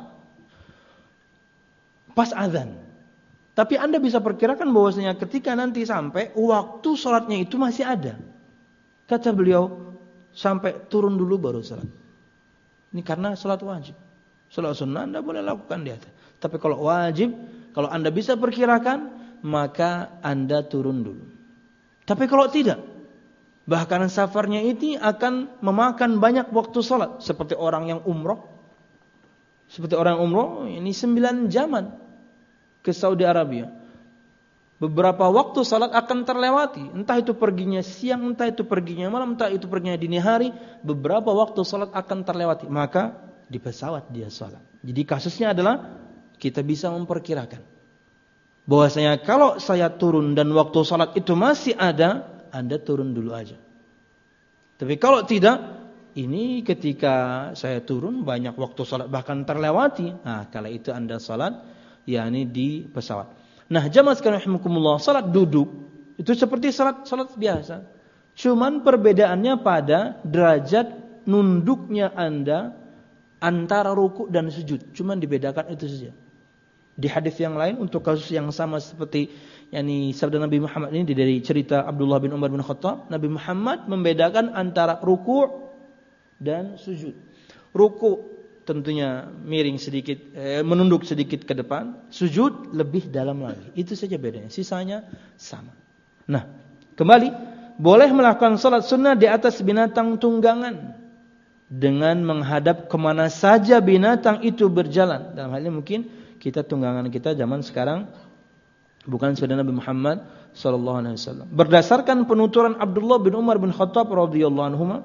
Speaker 1: pas azan. Tapi Anda bisa perkirakan bahwasanya ketika nanti sampai waktu salatnya itu masih ada. Kata beliau, sampai turun dulu baru salat. Ini karena salat wajib. Salat sunnah Anda boleh lakukan di atas. Tapi kalau wajib, kalau Anda bisa perkirakan, maka Anda turun dulu. Tapi kalau tidak, bahkan safarnya ini akan memakan banyak waktu salat. Seperti orang yang umroh. Seperti orang umroh, ini sembilan jaman ke Saudi Arabia. Beberapa waktu salat akan terlewati. Entah itu perginya siang, entah itu perginya malam, entah itu perginya dini hari. Beberapa waktu salat akan terlewati. Maka di pesawat dia salat. Jadi kasusnya adalah kita bisa memperkirakan bahwasanya kalau saya turun dan waktu salat itu masih ada, Anda turun dulu aja. Tapi kalau tidak, ini ketika saya turun banyak waktu salat bahkan terlewati. Nah, kala itu Anda salat yakni di pesawat. Nah, jamaah sekalian rahimakumullah, salat duduk itu seperti salat salat biasa. Cuman perbedaannya pada derajat nunduknya Anda antara ruku dan sujud. Cuman dibedakan itu saja. Di hadis yang lain untuk kasus yang sama seperti yakni sabda Nabi Muhammad ini dari cerita Abdullah bin Umar bin Khattab, Nabi Muhammad membedakan antara ruku' dan sujud. Ruku' tentunya miring sedikit, eh, menunduk sedikit ke depan, sujud lebih dalam lagi. Itu saja bedanya, sisanya sama. Nah, kembali, boleh melakukan salat sunnah di atas binatang tunggangan dengan menghadap kemana saja binatang itu berjalan. Dalam hal ini mungkin kita tunggangan kita zaman sekarang bukan saudara Nabi Muhammad sallallahu alaihi wasallam. Berdasarkan penuturan Abdullah bin Umar bin Khattab radhiyallahu anhuma,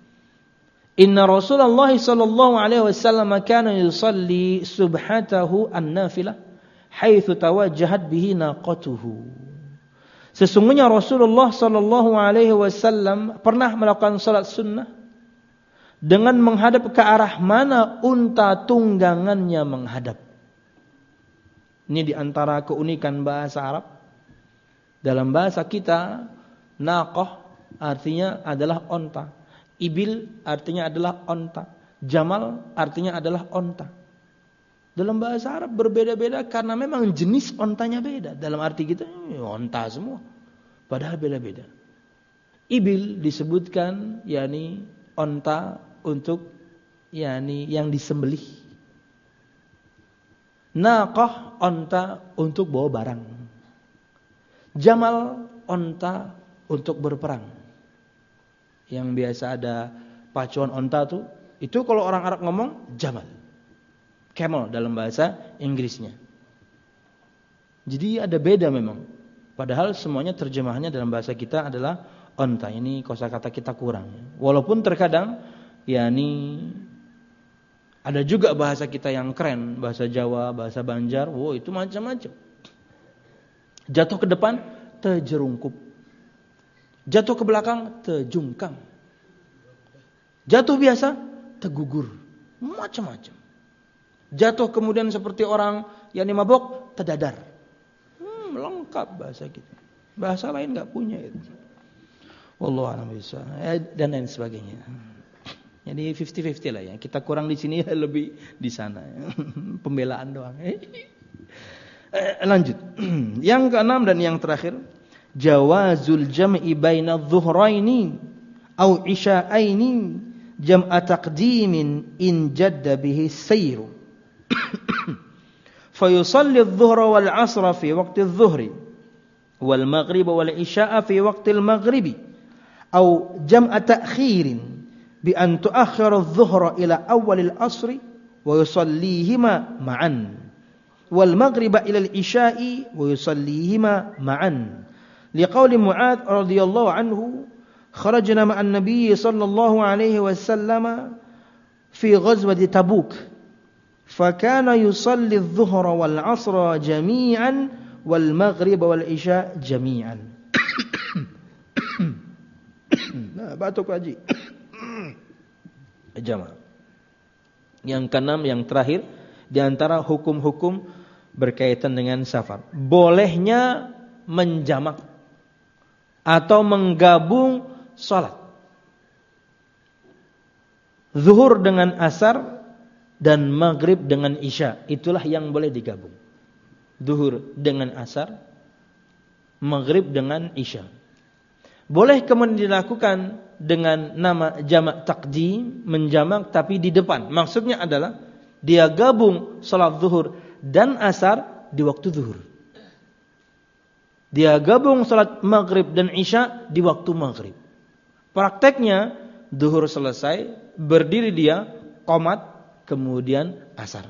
Speaker 1: inna Rasulullah sallallahu alaihi wasallam kana yusalli subhatahu an-nafilah haitsu tawajjahat bihi naqatuhu. Sesungguhnya Rasulullah sallallahu alaihi wasallam pernah melakukan salat sunnah dengan menghadap ke arah mana unta tunggangannya menghadap. Ini di antara keunikan bahasa Arab. Dalam bahasa kita, naqah artinya adalah onta. Ibil artinya adalah onta. Jamal artinya adalah onta. Dalam bahasa Arab berbeda-beda karena memang jenis ontanya beda. Dalam arti kita onta semua, padahal beda-beda. Ibil disebutkan yakni onta untuk yakni yang disembelih. Naqah onta untuk bawa barang. Jamal onta untuk berperang. Yang biasa ada pacuan onta tuh, itu kalau orang Arab ngomong jamal. Camel dalam bahasa Inggrisnya. Jadi ada beda memang. Padahal semuanya terjemahannya dalam bahasa kita adalah onta. Ini kosakata kita kurang. Walaupun terkadang yakni ada juga bahasa kita yang keren, bahasa Jawa, bahasa Banjar, wow itu macam-macam. Jatuh ke depan terjerungkup. Jatuh ke belakang terjungkang. Jatuh biasa tergugur. Macam-macam. Jatuh kemudian seperti orang yang mabok terdadar. Hmm, lengkap bahasa kita. Bahasa lain enggak punya itu. Wallahu a'lam bishawab. Dan lain sebagainya. Jadi lima puluh lima puluh lah ya. Kita kurang di sini lebih di sana. Pembelaan doang. Eh, lanjut. Yang keenam dan yang terakhir, jawazul jam'i baina adh-dhuhraini au isya'aini jam'a taqdimin in jadda bihi sayru. فيصلي الظهر والعصر في وقت الظهر والمغرب والعشاء في وقت المغرب أو جمع تأخير بأن تؤخر الظهر إلى أول العصر ويصليهما معا والمغرب إلى العشاء ويصليهما معا لقول معاذ رضي الله عنه خرجنا مع النبي صلى الله عليه وسلم في غزوة تبوك فكان يصلي الظهر والعصر جميعا والمغرب والعشاء جميعا. Nah, batuk lagi. Jamaah. Yang keenam, yang terakhir di antara hukum-hukum berkaitan dengan safar. Bolehnya menjamak atau menggabung salat. Zuhur dengan asar dan maghrib dengan isya, itulah yang boleh digabung. Zuhur dengan asar, maghrib dengan isya. Boleh kemudian dilakukan dengan nama jamak taqdim, menjamak tapi di depan. Maksudnya adalah dia gabung salat zuhur dan asar di waktu zuhur. Dia gabung salat maghrib dan isya di waktu maghrib. Prakteknya zuhur selesai, berdiri dia qomat, kemudian asar.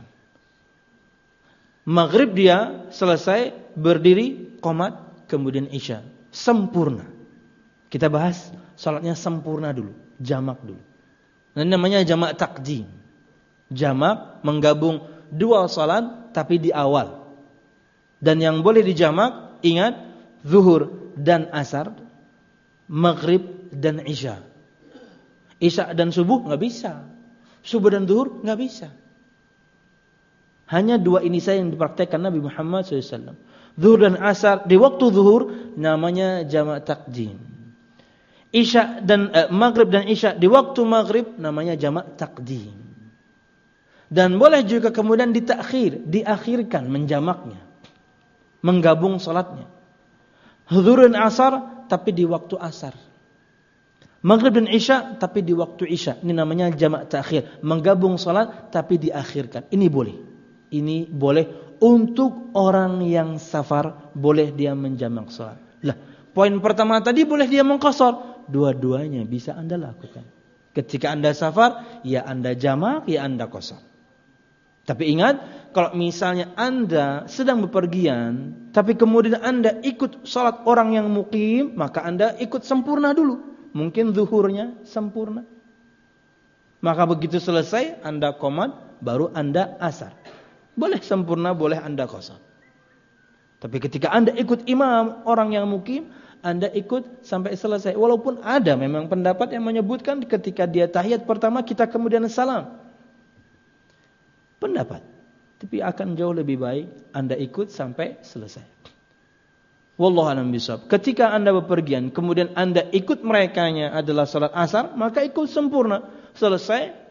Speaker 1: Maghrib dia selesai, berdiri, qomat, kemudian isya. Sempurna. Kita bahas salatnya sempurna dulu, jamak dulu. Nah, ini namanya jamak taqdim. Jamak menggabung dua salat tapi di awal. Dan yang boleh dijamak, ingat, zuhur dan asar, maghrib dan isya. Isya dan subuh enggak bisa. Subuh dan zuhur enggak bisa. Hanya dua ini saja yang dipraktikkan Nabi Muhammad shallallahu alaihi wasallam. Zuhur dan asar di waktu zuhur namanya jamak taqdim. Isya dan eh, maghrib dan isya di waktu maghrib namanya jamak taqdim. Dan boleh juga kemudian ditakhir, diakhirkan menjamaknya. Menggabung salatnya. Zuhur dan asar tapi di waktu asar. Maghrib dan isya tapi di waktu isya. Ini namanya jamak ta'khir. Menggabung salat tapi diakhirkan. Ini boleh. Ini boleh untuk orang yang safar. Boleh dia menjamak salat. Lah, poin pertama tadi boleh dia mengqashar. Dua-duanya bisa Anda lakukan. Ketika Anda safar, ya Anda jamak, ya Anda qashar. Tapi ingat, kalau misalnya Anda sedang bepergian, tapi kemudian Anda ikut salat orang yang muqim, maka Anda ikut sempurna dulu. Mungkin zuhurnya sempurna. Maka begitu selesai Anda qomat, baru Anda asar. Boleh sempurna, boleh Anda qashar. Tapi ketika Anda ikut imam orang yang mukim, Anda ikut sampai selesai. Walaupun ada memang pendapat yang menyebutkan ketika dia tahiyat pertama kita kemudian salam. Pendapat. Tapi akan jauh lebih baik Anda ikut sampai selesai. Wallahu a'lam bishawab. Ketika Anda bepergian, kemudian Anda ikut merekanya adalah salat asar, maka ikut sempurna. Selesai,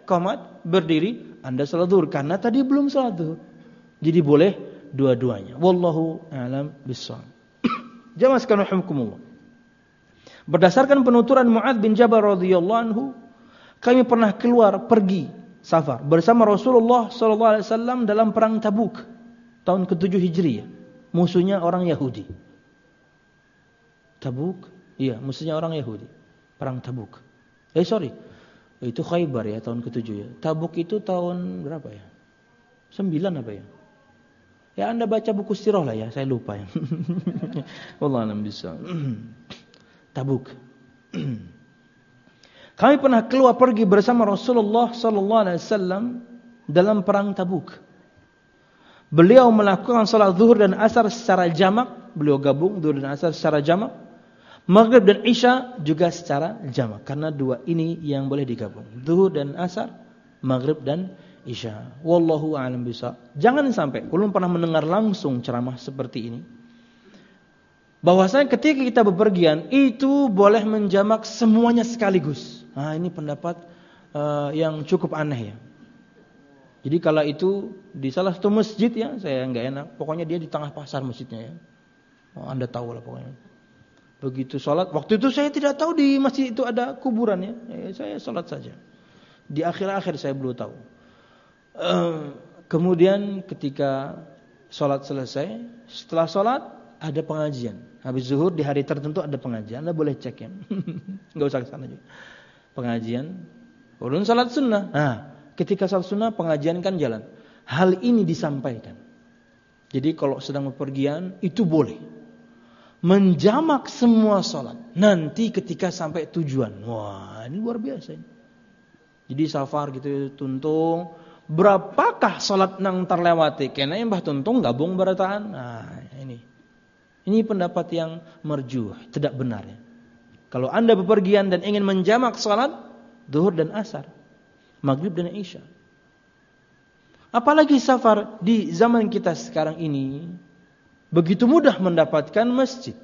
Speaker 1: qomat, berdiri, Anda salat zuhur karena tadi belum salat zuhur. Jadi boleh dua-duanya. Wallahu a'lam bishawab. Jamaah sekalian rahimakumullah. Berdasarkan penuturan Mu'adz bin Jabal radhiyallahu anhu, kami pernah keluar pergi safar bersama Rasulullah sallallahu alaihi wasallam dalam perang Tabuk tahun ketujuh Hijriah. Musuhnya orang Yahudi. Tabuk, iya, musuhnya orang Yahudi. Perang Tabuk. Eh sorry, itu Khaybar ya tahun ketujuh ya. Tabuk itu tahun berapa ya? Sembilan apa ya? Ya Anda baca buku sirah lah ya, saya lupa ya. Wallahu a'lam bishawab. Tabuk. Kami pernah keluar pergi bersama Rasulullah sallallahu alaihi wasallam dalam perang Tabuk. Beliau melakukan salat zuhur dan asar secara jamak, beliau gabung zuhur dan asar secara jamak. Maghrib dan Isya juga secara jamak karena dua ini yang boleh digabung. Zuhur dan asar, maghrib dan Isya. Wallahu a'lam bishawab. Jangan sampai ulun pernah mendengar langsung ceramah seperti ini. Bahwasanya ketika kita bepergian itu boleh menjamak semuanya sekaligus. Nah, ini pendapat uh, yang cukup aneh ya. Jadi kalau itu di salah satu masjid ya, saya enggak enak. Pokoknya dia di tengah pasar masjidnya ya. Oh, Anda tahu lah pokoknya. Begitu salat, waktu itu saya tidak tahu di masjid itu ada kuburan ya. ya saya salat saja. Di akhir-akhir saya belum tahu. Uh, kemudian ketika sholat selesai, setelah sholat ada pengajian. Habis zuhur di hari tertentu ada pengajian. Anda boleh cek ya, nggak usah ke sana juga. Pengajian, ulun sholat sunnah. Nah, ketika sholat sunnah pengajian kan jalan. Hal ini disampaikan. Jadi kalau sedang bepergian itu boleh menjamak semua sholat. Nanti ketika sampai tujuan, wah ini luar biasa. Ini. Jadi safar gitu tuntung. Berapakah salat nang terlewati? Kena mbah tuntung gabung berataan. Nah, ini. Ini pendapat yang marjuh, tidak benar ya. Kalau Anda bepergian dan ingin menjamak salat zuhur dan asar, maghrib dan isya. Apalagi safar di zaman kita sekarang ini begitu mudah mendapatkan masjid.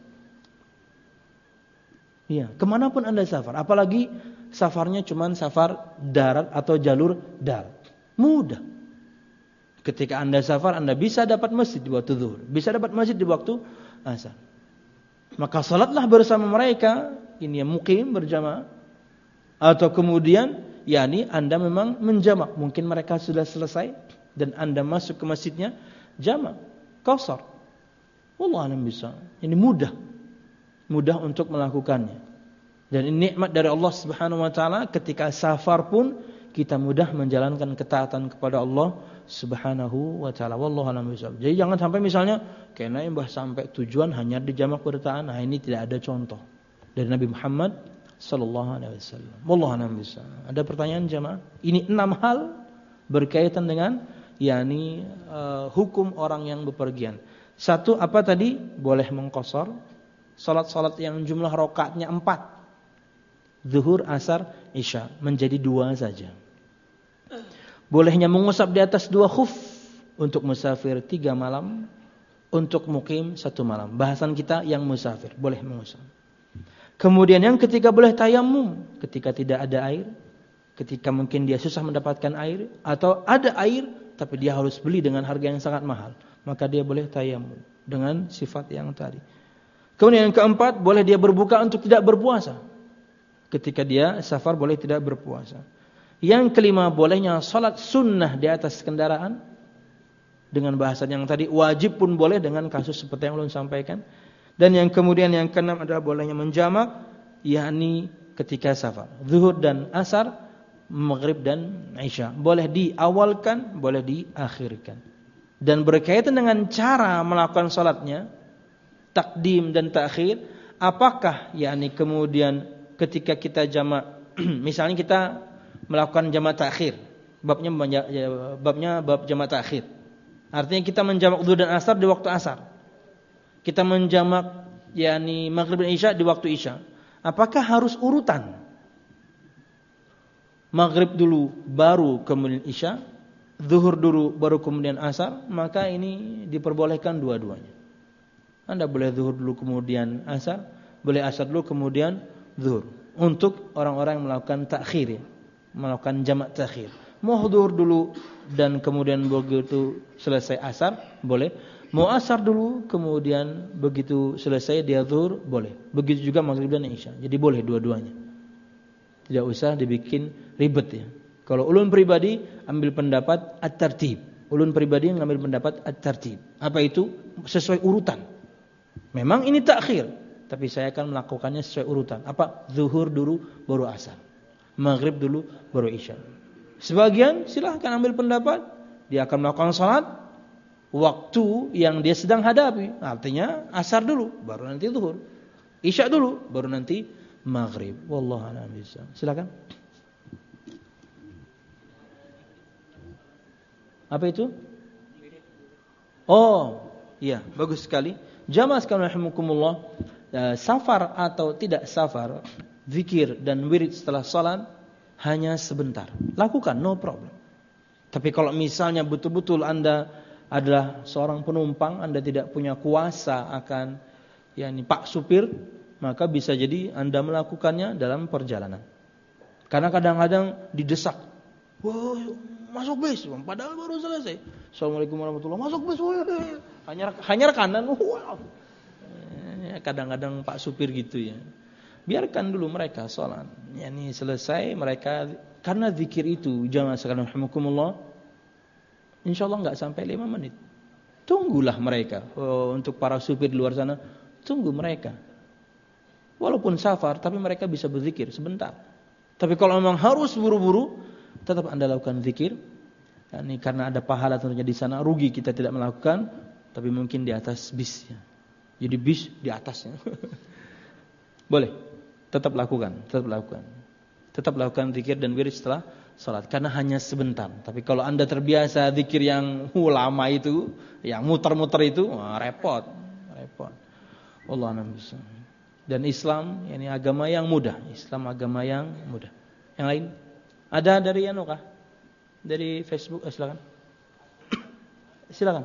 Speaker 1: Iya, kemanapun Anda safar, apalagi safarnya cuma safar darat atau jalur darat. Mudah. Ketika Anda safar, Anda bisa dapat masjid di waktu zuhur, bisa dapat masjid di waktu asar. Maka salatlah bersama mereka, ini yang mukim berjamaah, atau kemudian, yakni Anda memang menjamak. Mungkin mereka sudah selesai dan Anda masuk ke masjidnya, jamak, qasar. Wallahu a'lam bishawab. Ini mudah, mudah untuk melakukannya. Dan ini nikmat dari Allah Subhanahu Wa Taala. Ketika safar pun kita mudah menjalankan ketaatan kepada Allah Subhanahu wa taala. Wallahu a'lam bishawab. Jadi jangan sampai misalnya kena mbah sampai tujuan hanya di jamak bertahan. Nah, ini tidak ada contoh dari Nabi Muhammad sallallahu alaihi wasallam. Wallahu a'lam bishawab. Ada pertanyaan jemaah? Ini enam hal berkaitan dengan yakni uh, hukum orang yang bepergian. Satu apa tadi? Boleh mengqasar salat-salat yang jumlah rakaatnya empat. Zuhur, asar, isya menjadi dua saja. Bolehnya mengusap di atas dua khuf untuk musafir tiga malam, untuk mukim satu malam. Bahasan kita yang musafir boleh mengusap. Kemudian yang ketiga boleh tayamum ketika tidak ada air, ketika mungkin dia susah mendapatkan air atau ada air tapi dia harus beli dengan harga yang sangat mahal, maka dia boleh tayamum dengan sifat yang tadi. Kemudian yang keempat boleh dia berbuka untuk tidak berpuasa. Ketika dia safar boleh tidak berpuasa. Yang kelima bolehnya salat sunnah di atas kendaraan. Dengan bahasan yang tadi wajib pun boleh dengan kasus seperti yang ulun sampaikan. Dan yang kemudian yang keenam adalah bolehnya menjamak, yakni ketika safar. Zuhur dan asar, maghrib dan isya. Boleh diawalkan, boleh diakhirkan. Dan berkaitan dengan cara melakukan salatnya, takdim dan takhir, apakah yakni kemudian ketika kita jamak, misalnya kita melakukan jamak takhir, babnya babnya bab jamak takhir. Artinya kita menjamak zuhur dan asar di waktu asar. Kita menjamak yakni maghrib dan isya di waktu isya. Apakah harus urutan? Maghrib dulu baru kemudian isya, zuhur dulu baru kemudian asar, maka ini diperbolehkan dua-duanya. Anda boleh zuhur dulu kemudian asar, boleh asar dulu kemudian zuhur. Untuk orang-orang yang melakukan takhir ya. melakukan jamak takhir. Mau zuhur dulu dan kemudian begitu selesai asar, boleh. Mau asar dulu kemudian begitu selesai dia zuhur, boleh. Begitu juga maghrib dan isya. Jadi boleh dua-duanya. Tidak usah dibikin ribet ya. Kalau ulun pribadi ambil pendapat at-tartib. Ulun pribadi yang ambil pendapat at-tartib. Apa itu? Sesuai urutan. Memang ini takhir, tapi saya akan melakukannya sesuai urutan. Apa? Zuhur dulu baru asar. Maghrib dulu baru isya. Sebagian silahkan ambil pendapat dia akan melakukan salat waktu yang dia sedang hadapi. Artinya asar dulu baru nanti zuhur. Isya dulu baru nanti maghrib. Wallahu a'lam bishawab. Silakan. Apa itu? Oh, iya, bagus sekali. Jamaah sekalian rahimakumullah, safar atau tidak safar, zikir dan wirid setelah salat hanya sebentar. Lakukan, no problem. Tapi kalau misalnya betul-betul Anda adalah seorang penumpang, Anda tidak punya kuasa akan yakni Pak supir, maka bisa jadi Anda melakukannya dalam perjalanan. Karena kadang-kadang didesak. Wah, masuk bis, padahal baru selesai. Assalamualaikum warahmatullahi wabarakatuh. Masuk bis, hanya hanya rekanan. Wow. Kadang-kadang Pak supir gitu ya. Biarkan dulu mereka salat. Yani selesai mereka, karena zikir itu jamaah sekalian rahimakumullah, insyaallah enggak sampai lima menit. Tunggulah mereka. Oh, untuk para supir di luar sana, tunggu mereka. Walaupun safar tapi mereka bisa berzikir sebentar. Tapi kalau memang harus buru-buru, tetap Anda lakukan zikir. Ini karena ada pahala tentunya di sana. Rugi kita tidak melakukan, tapi mungkin di atas bisnya. Jadi bis di atasnya. Boleh. Tetap lakukan, tetap lakukan. Tetap lakukan zikir dan wirid setelah salat karena hanya sebentar. Tapi kalau Anda terbiasa zikir yang lama itu, yang muter-muter itu, wah, repot, repot. Wallahu a'lam bishawab. Dan Islam ini agama yang mudah. Islam agama yang mudah. Yang lain? Ada dari anu kah? Dari Facebook, eh, silakan. Silakan.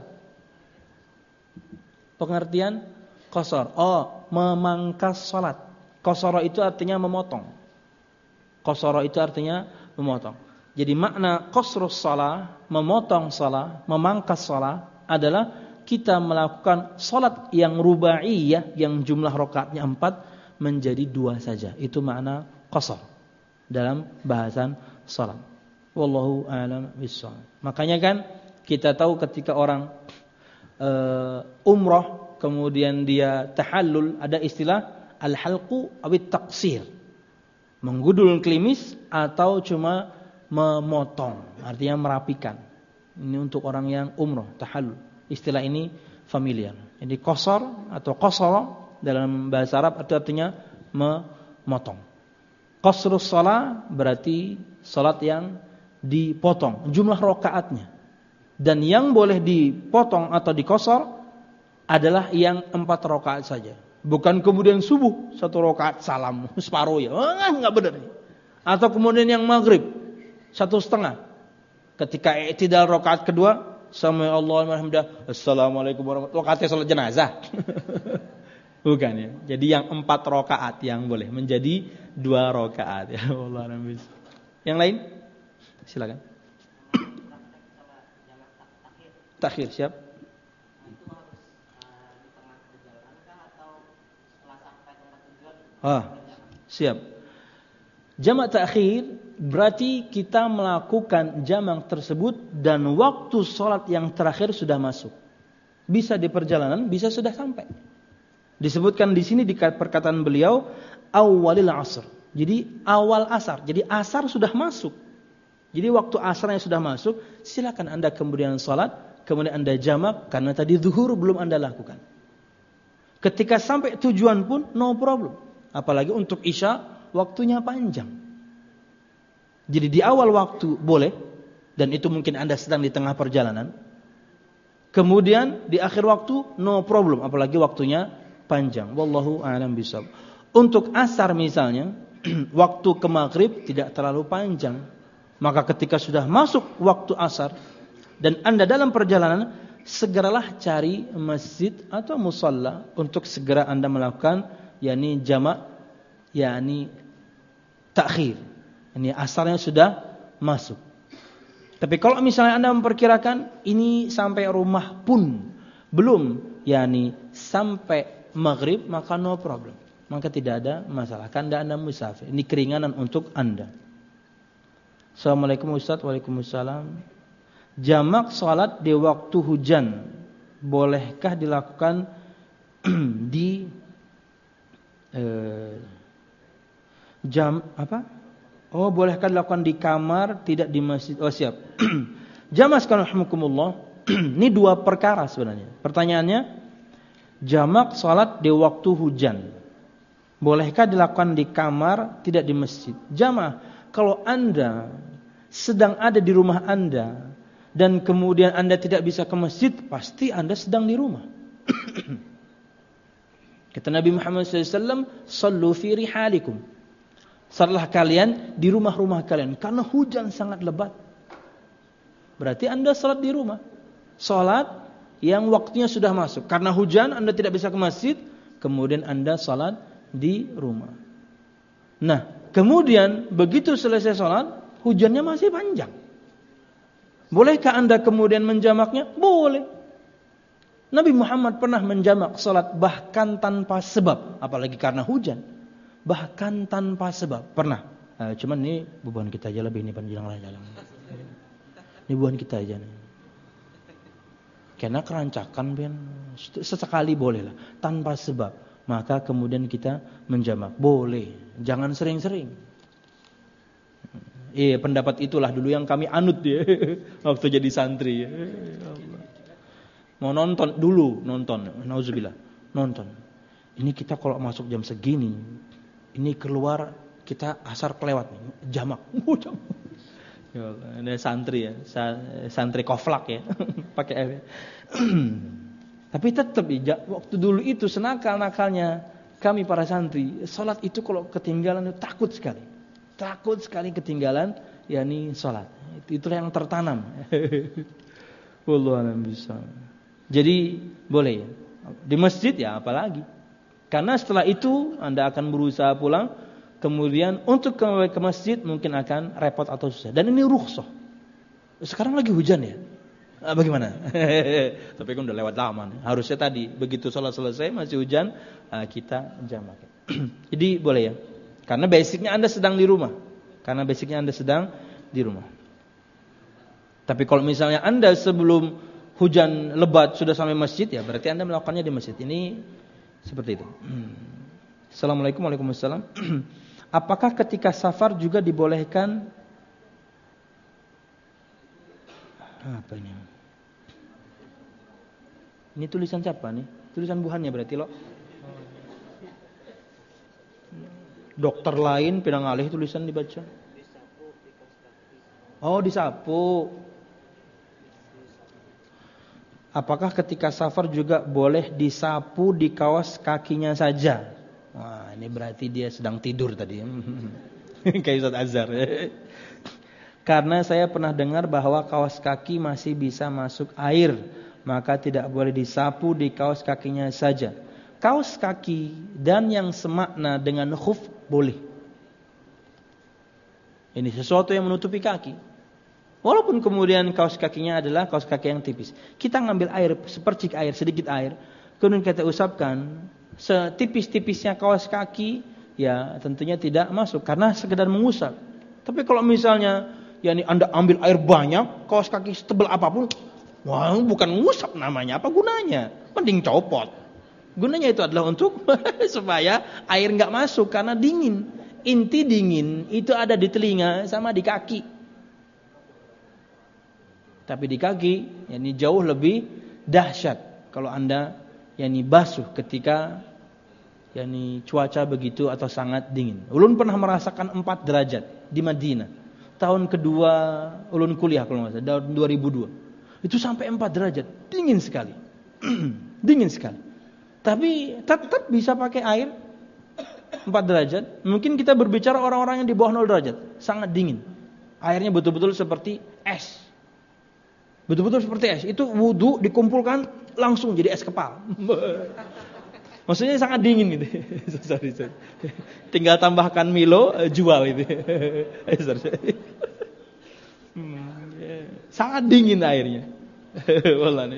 Speaker 1: Pengertian qasar. Oh, memangkas salat. Qasara itu artinya memotong. Qasara itu artinya memotong. Jadi makna qasrus shalah, memotong salat, memangkas salat adalah kita melakukan salat yang rubaiyah, yang jumlah rakaatnya empat menjadi dua saja. Itu makna qasar dalam bahasan salat. Wallahu a'lam bishawab. Makanya kan kita tahu ketika orang uh, umrah kemudian dia tahallul, ada istilah al-halqu awit taqsir. Menggudul klimis atau cuma memotong, artinya merapikan. Ini untuk orang yang umrah, tahallul. Istilah ini familiar. Jadi qasar atau qasara dalam bahasa Arab itu artinya memotong. Qasrus shalah berarti salat yang dipotong jumlah rakaatnya. Dan yang boleh dipotong atau diqasar adalah yang empat rakaat saja. Bukan kemudian subuh satu rakaat salam separuh ya. Enggak, enggak benar. Atau kemudian yang maghrib satu setengah. Ketika i'tidal rakaat kedua, sami Allahu liman hamidah, assalamualaikum warahmatullahi wabarakatuh. Rakaatnya salat jenazah. Bukan ya. Jadi yang empat rakaat yang boleh menjadi dua rakaat ya. Allah a'lam. Yang lain? Silakan. Takhir siap? Ah, siap. Jamak takhir berarti kita melakukan jamak tersebut dan waktu salat yang terakhir sudah masuk. Bisa di perjalanan, bisa sudah sampai. Disebutkan di sini di perkataan beliau awalil asr. Jadi awal asar. Jadi asar sudah masuk. Jadi waktu asarnya sudah masuk, silakan Anda kemudian salat, kemudian Anda jamak karena tadi zuhur belum Anda lakukan. Ketika sampai tujuan pun no problem. Apalagi untuk isya waktunya panjang. Jadi di awal waktu boleh, dan itu mungkin Anda sedang di tengah perjalanan. Kemudian di akhir waktu no problem, apalagi waktunya panjang. Wallahu a'lam bishawab. Untuk asar misalnya, waktu ke maghrib tidak terlalu panjang. Maka ketika sudah masuk waktu asar dan Anda dalam perjalanan, segeralah cari masjid atau musalla untuk segera Anda melakukan yakni jamak, yakni takhir. Ini asalnya sudah masuk. Tapi kalau misalnya Anda memperkirakan ini sampai rumah pun belum, yakni sampai maghrib, maka no problem. Maka tidak ada masalah. Karena Anda musafir. Ini keringanan untuk Anda. Assalamualaikum Ustaz. Waalaikumsalam. Jamak salat di waktu hujan bolehkah dilakukan di eh, jam apa? Oh, bolehkah dilakukan di kamar, tidak di masjid? Oh, siap. Jamak sekalian rahimakumullah. Ini dua perkara sebenarnya. Pertanyaannya, jamak salat di waktu hujan bolehkah dilakukan di kamar, tidak di masjid? Jamaah, kalau Anda sedang ada di rumah Anda dan kemudian Anda tidak bisa ke masjid, pasti Anda sedang di rumah. Kata Nabi Muhammad shallallahu alaihi wasallam, "Shallu fi rihalikum." Salatlah kalian di rumah-rumah kalian karena hujan sangat lebat. Berarti Anda salat di rumah. Salat yang waktunya sudah masuk. Karena hujan Anda tidak bisa ke masjid, kemudian Anda salat di rumah. Nah, kemudian begitu selesai salat, hujannya masih panjang. Bolehkah Anda kemudian menjamaknya? Boleh. Nabi Muhammad pernah menjamak salat bahkan tanpa sebab, apalagi karena hujan. Bahkan tanpa sebab, pernah. Nah, cuman ini beban kita aja lebih, ini panjang lah jalan. Ini beban kita aja nih. Karena kerancakan ben sesekali boleh lah, tanpa sebab. Maka kemudian kita menjamak. Boleh, jangan sering-sering. Eh, pendapat itulah dulu yang kami anut ya waktu jadi santri. Ya Allah. Mau nonton dulu, nonton. Nauzubillah, nonton. Ini kita kalau masuk jam segini, ini keluar kita asar kelewat nih, jamak. Oh, jamak. Ya Allah, ini santri ya, santri koflak ya, pakai F. Tapi tetap waktu dulu itu senakal-nakalnya kami para santri, salat itu kalau ketinggalan itu takut sekali. Takut sekali ketinggalan yakni salat. Itu itulah yang tertanam. Wallahu a'lam bishawab. Jadi boleh ya. Di masjid ya apalagi. Karena setelah itu Anda akan berusaha pulang, kemudian untuk kembali ke masjid mungkin akan repot atau susah. Dan ini rukhsah. Sekarang lagi hujan ya. Bagaimana? Tapi kan udah lewat lama nih. Harusnya tadi begitu sholat selesai masih hujan, kita jamak. Jadi boleh ya. Karena basicnya Anda sedang di rumah. Karena basicnya Anda sedang di rumah. Tapi kalau misalnya Anda sebelum hujan lebat sudah sampai masjid, ya berarti Anda melakukannya di masjid. Ini seperti itu. Assalamualaikum warahmatullahi wabarakatuh. Apakah ketika safar juga dibolehkan? Apa ini? Ini tulisan siapa nih? Tulisan Buhannya berarti loh. Dokter lain pinang alih tulisan dibaca. Oh, disapu. Apakah ketika safar juga boleh disapu di kaos kakinya saja? Wah, ini berarti dia sedang tidur tadi. Kayak Ustaz Azhar. Karena saya pernah dengar bahwa kaos kaki masih bisa masuk air, maka tidak boleh disapu di kaos kakinya saja. Kaos kaki dan yang semakna dengan khuf boleh. Ini sesuatu yang menutupi kaki. Walaupun kemudian kaos kakinya adalah kaos kaki yang tipis. Kita ngambil air, sepercik air, sedikit air, kemudian kita usapkan, setipis-tipisnya kaos kaki, ya tentunya tidak masuk karena sekedar mengusap. Tapi kalau misalnya yakni Anda ambil air banyak, kaos kaki setebal apapun, wah, bukan ngusap namanya, apa gunanya? Mending copot. Gunanya itu adalah untuk supaya air enggak masuk karena dingin. Inti dingin itu ada di telinga sama di kaki. Tapi di kaki, yakni jauh lebih dahsyat kalau Anda yakni basuh ketika yakni cuaca begitu atau sangat dingin. Ulun pernah merasakan empat derajat di Madinah. Tahun kedua ulun kuliah kalau enggak salah, tahun dua ribu dua. Itu sampai empat derajat, dingin sekali. Dingin sekali. Tapi tetap bisa pakai air empat derajat. Mungkin kita berbicara orang-orang yang di bawah nol derajat, sangat dingin. Airnya betul-betul seperti es. Betul-betul seperti es. Itu wudu dikumpulkan langsung jadi es kepal. Maksudnya sangat dingin gitu. sorry, sorry. Tinggal tambahkan Milo, jual itu. hmm, ya. Sangat dingin airnya. Wallahi.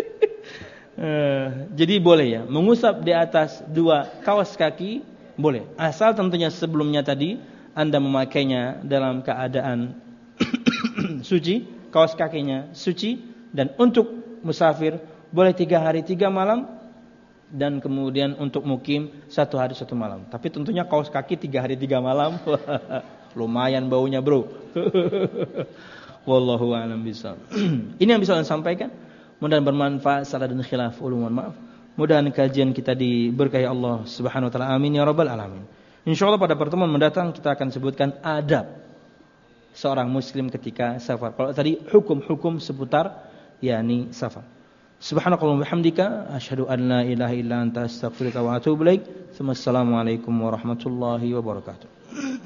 Speaker 1: Uh, jadi boleh ya, mengusap di atas dua kaos kaki boleh, asal tentunya sebelumnya tadi Anda memakainya dalam keadaan suci, kaos kakinya suci, dan untuk musafir boleh tiga hari tiga malam, dan kemudian untuk mukim satu hari satu malam. Tapi tentunya kaos kaki tiga hari tiga malam, lumayan baunya bro. Wallahu a'lam bishawab. Ini yang bisa saya sampaikan. Mudah-mudahan bermanfaat. Salah dan khilaf, ulun maaf. Mudah-mudahan kajian kita diberkahi Allah Subhanahu wa taala. Amin ya rabbal alamin. Insyaallah pada pertemuan mendatang kita akan sebutkan adab seorang muslim ketika safar. Kalau tadi hukum-hukum seputar yakni safar. Subhanakallahumma bihamdika asyhadu an la ilaha illa anta astaghfiruka wa atubu ilaik. Wassalamualaikum warahmatullahi wabarakatuh.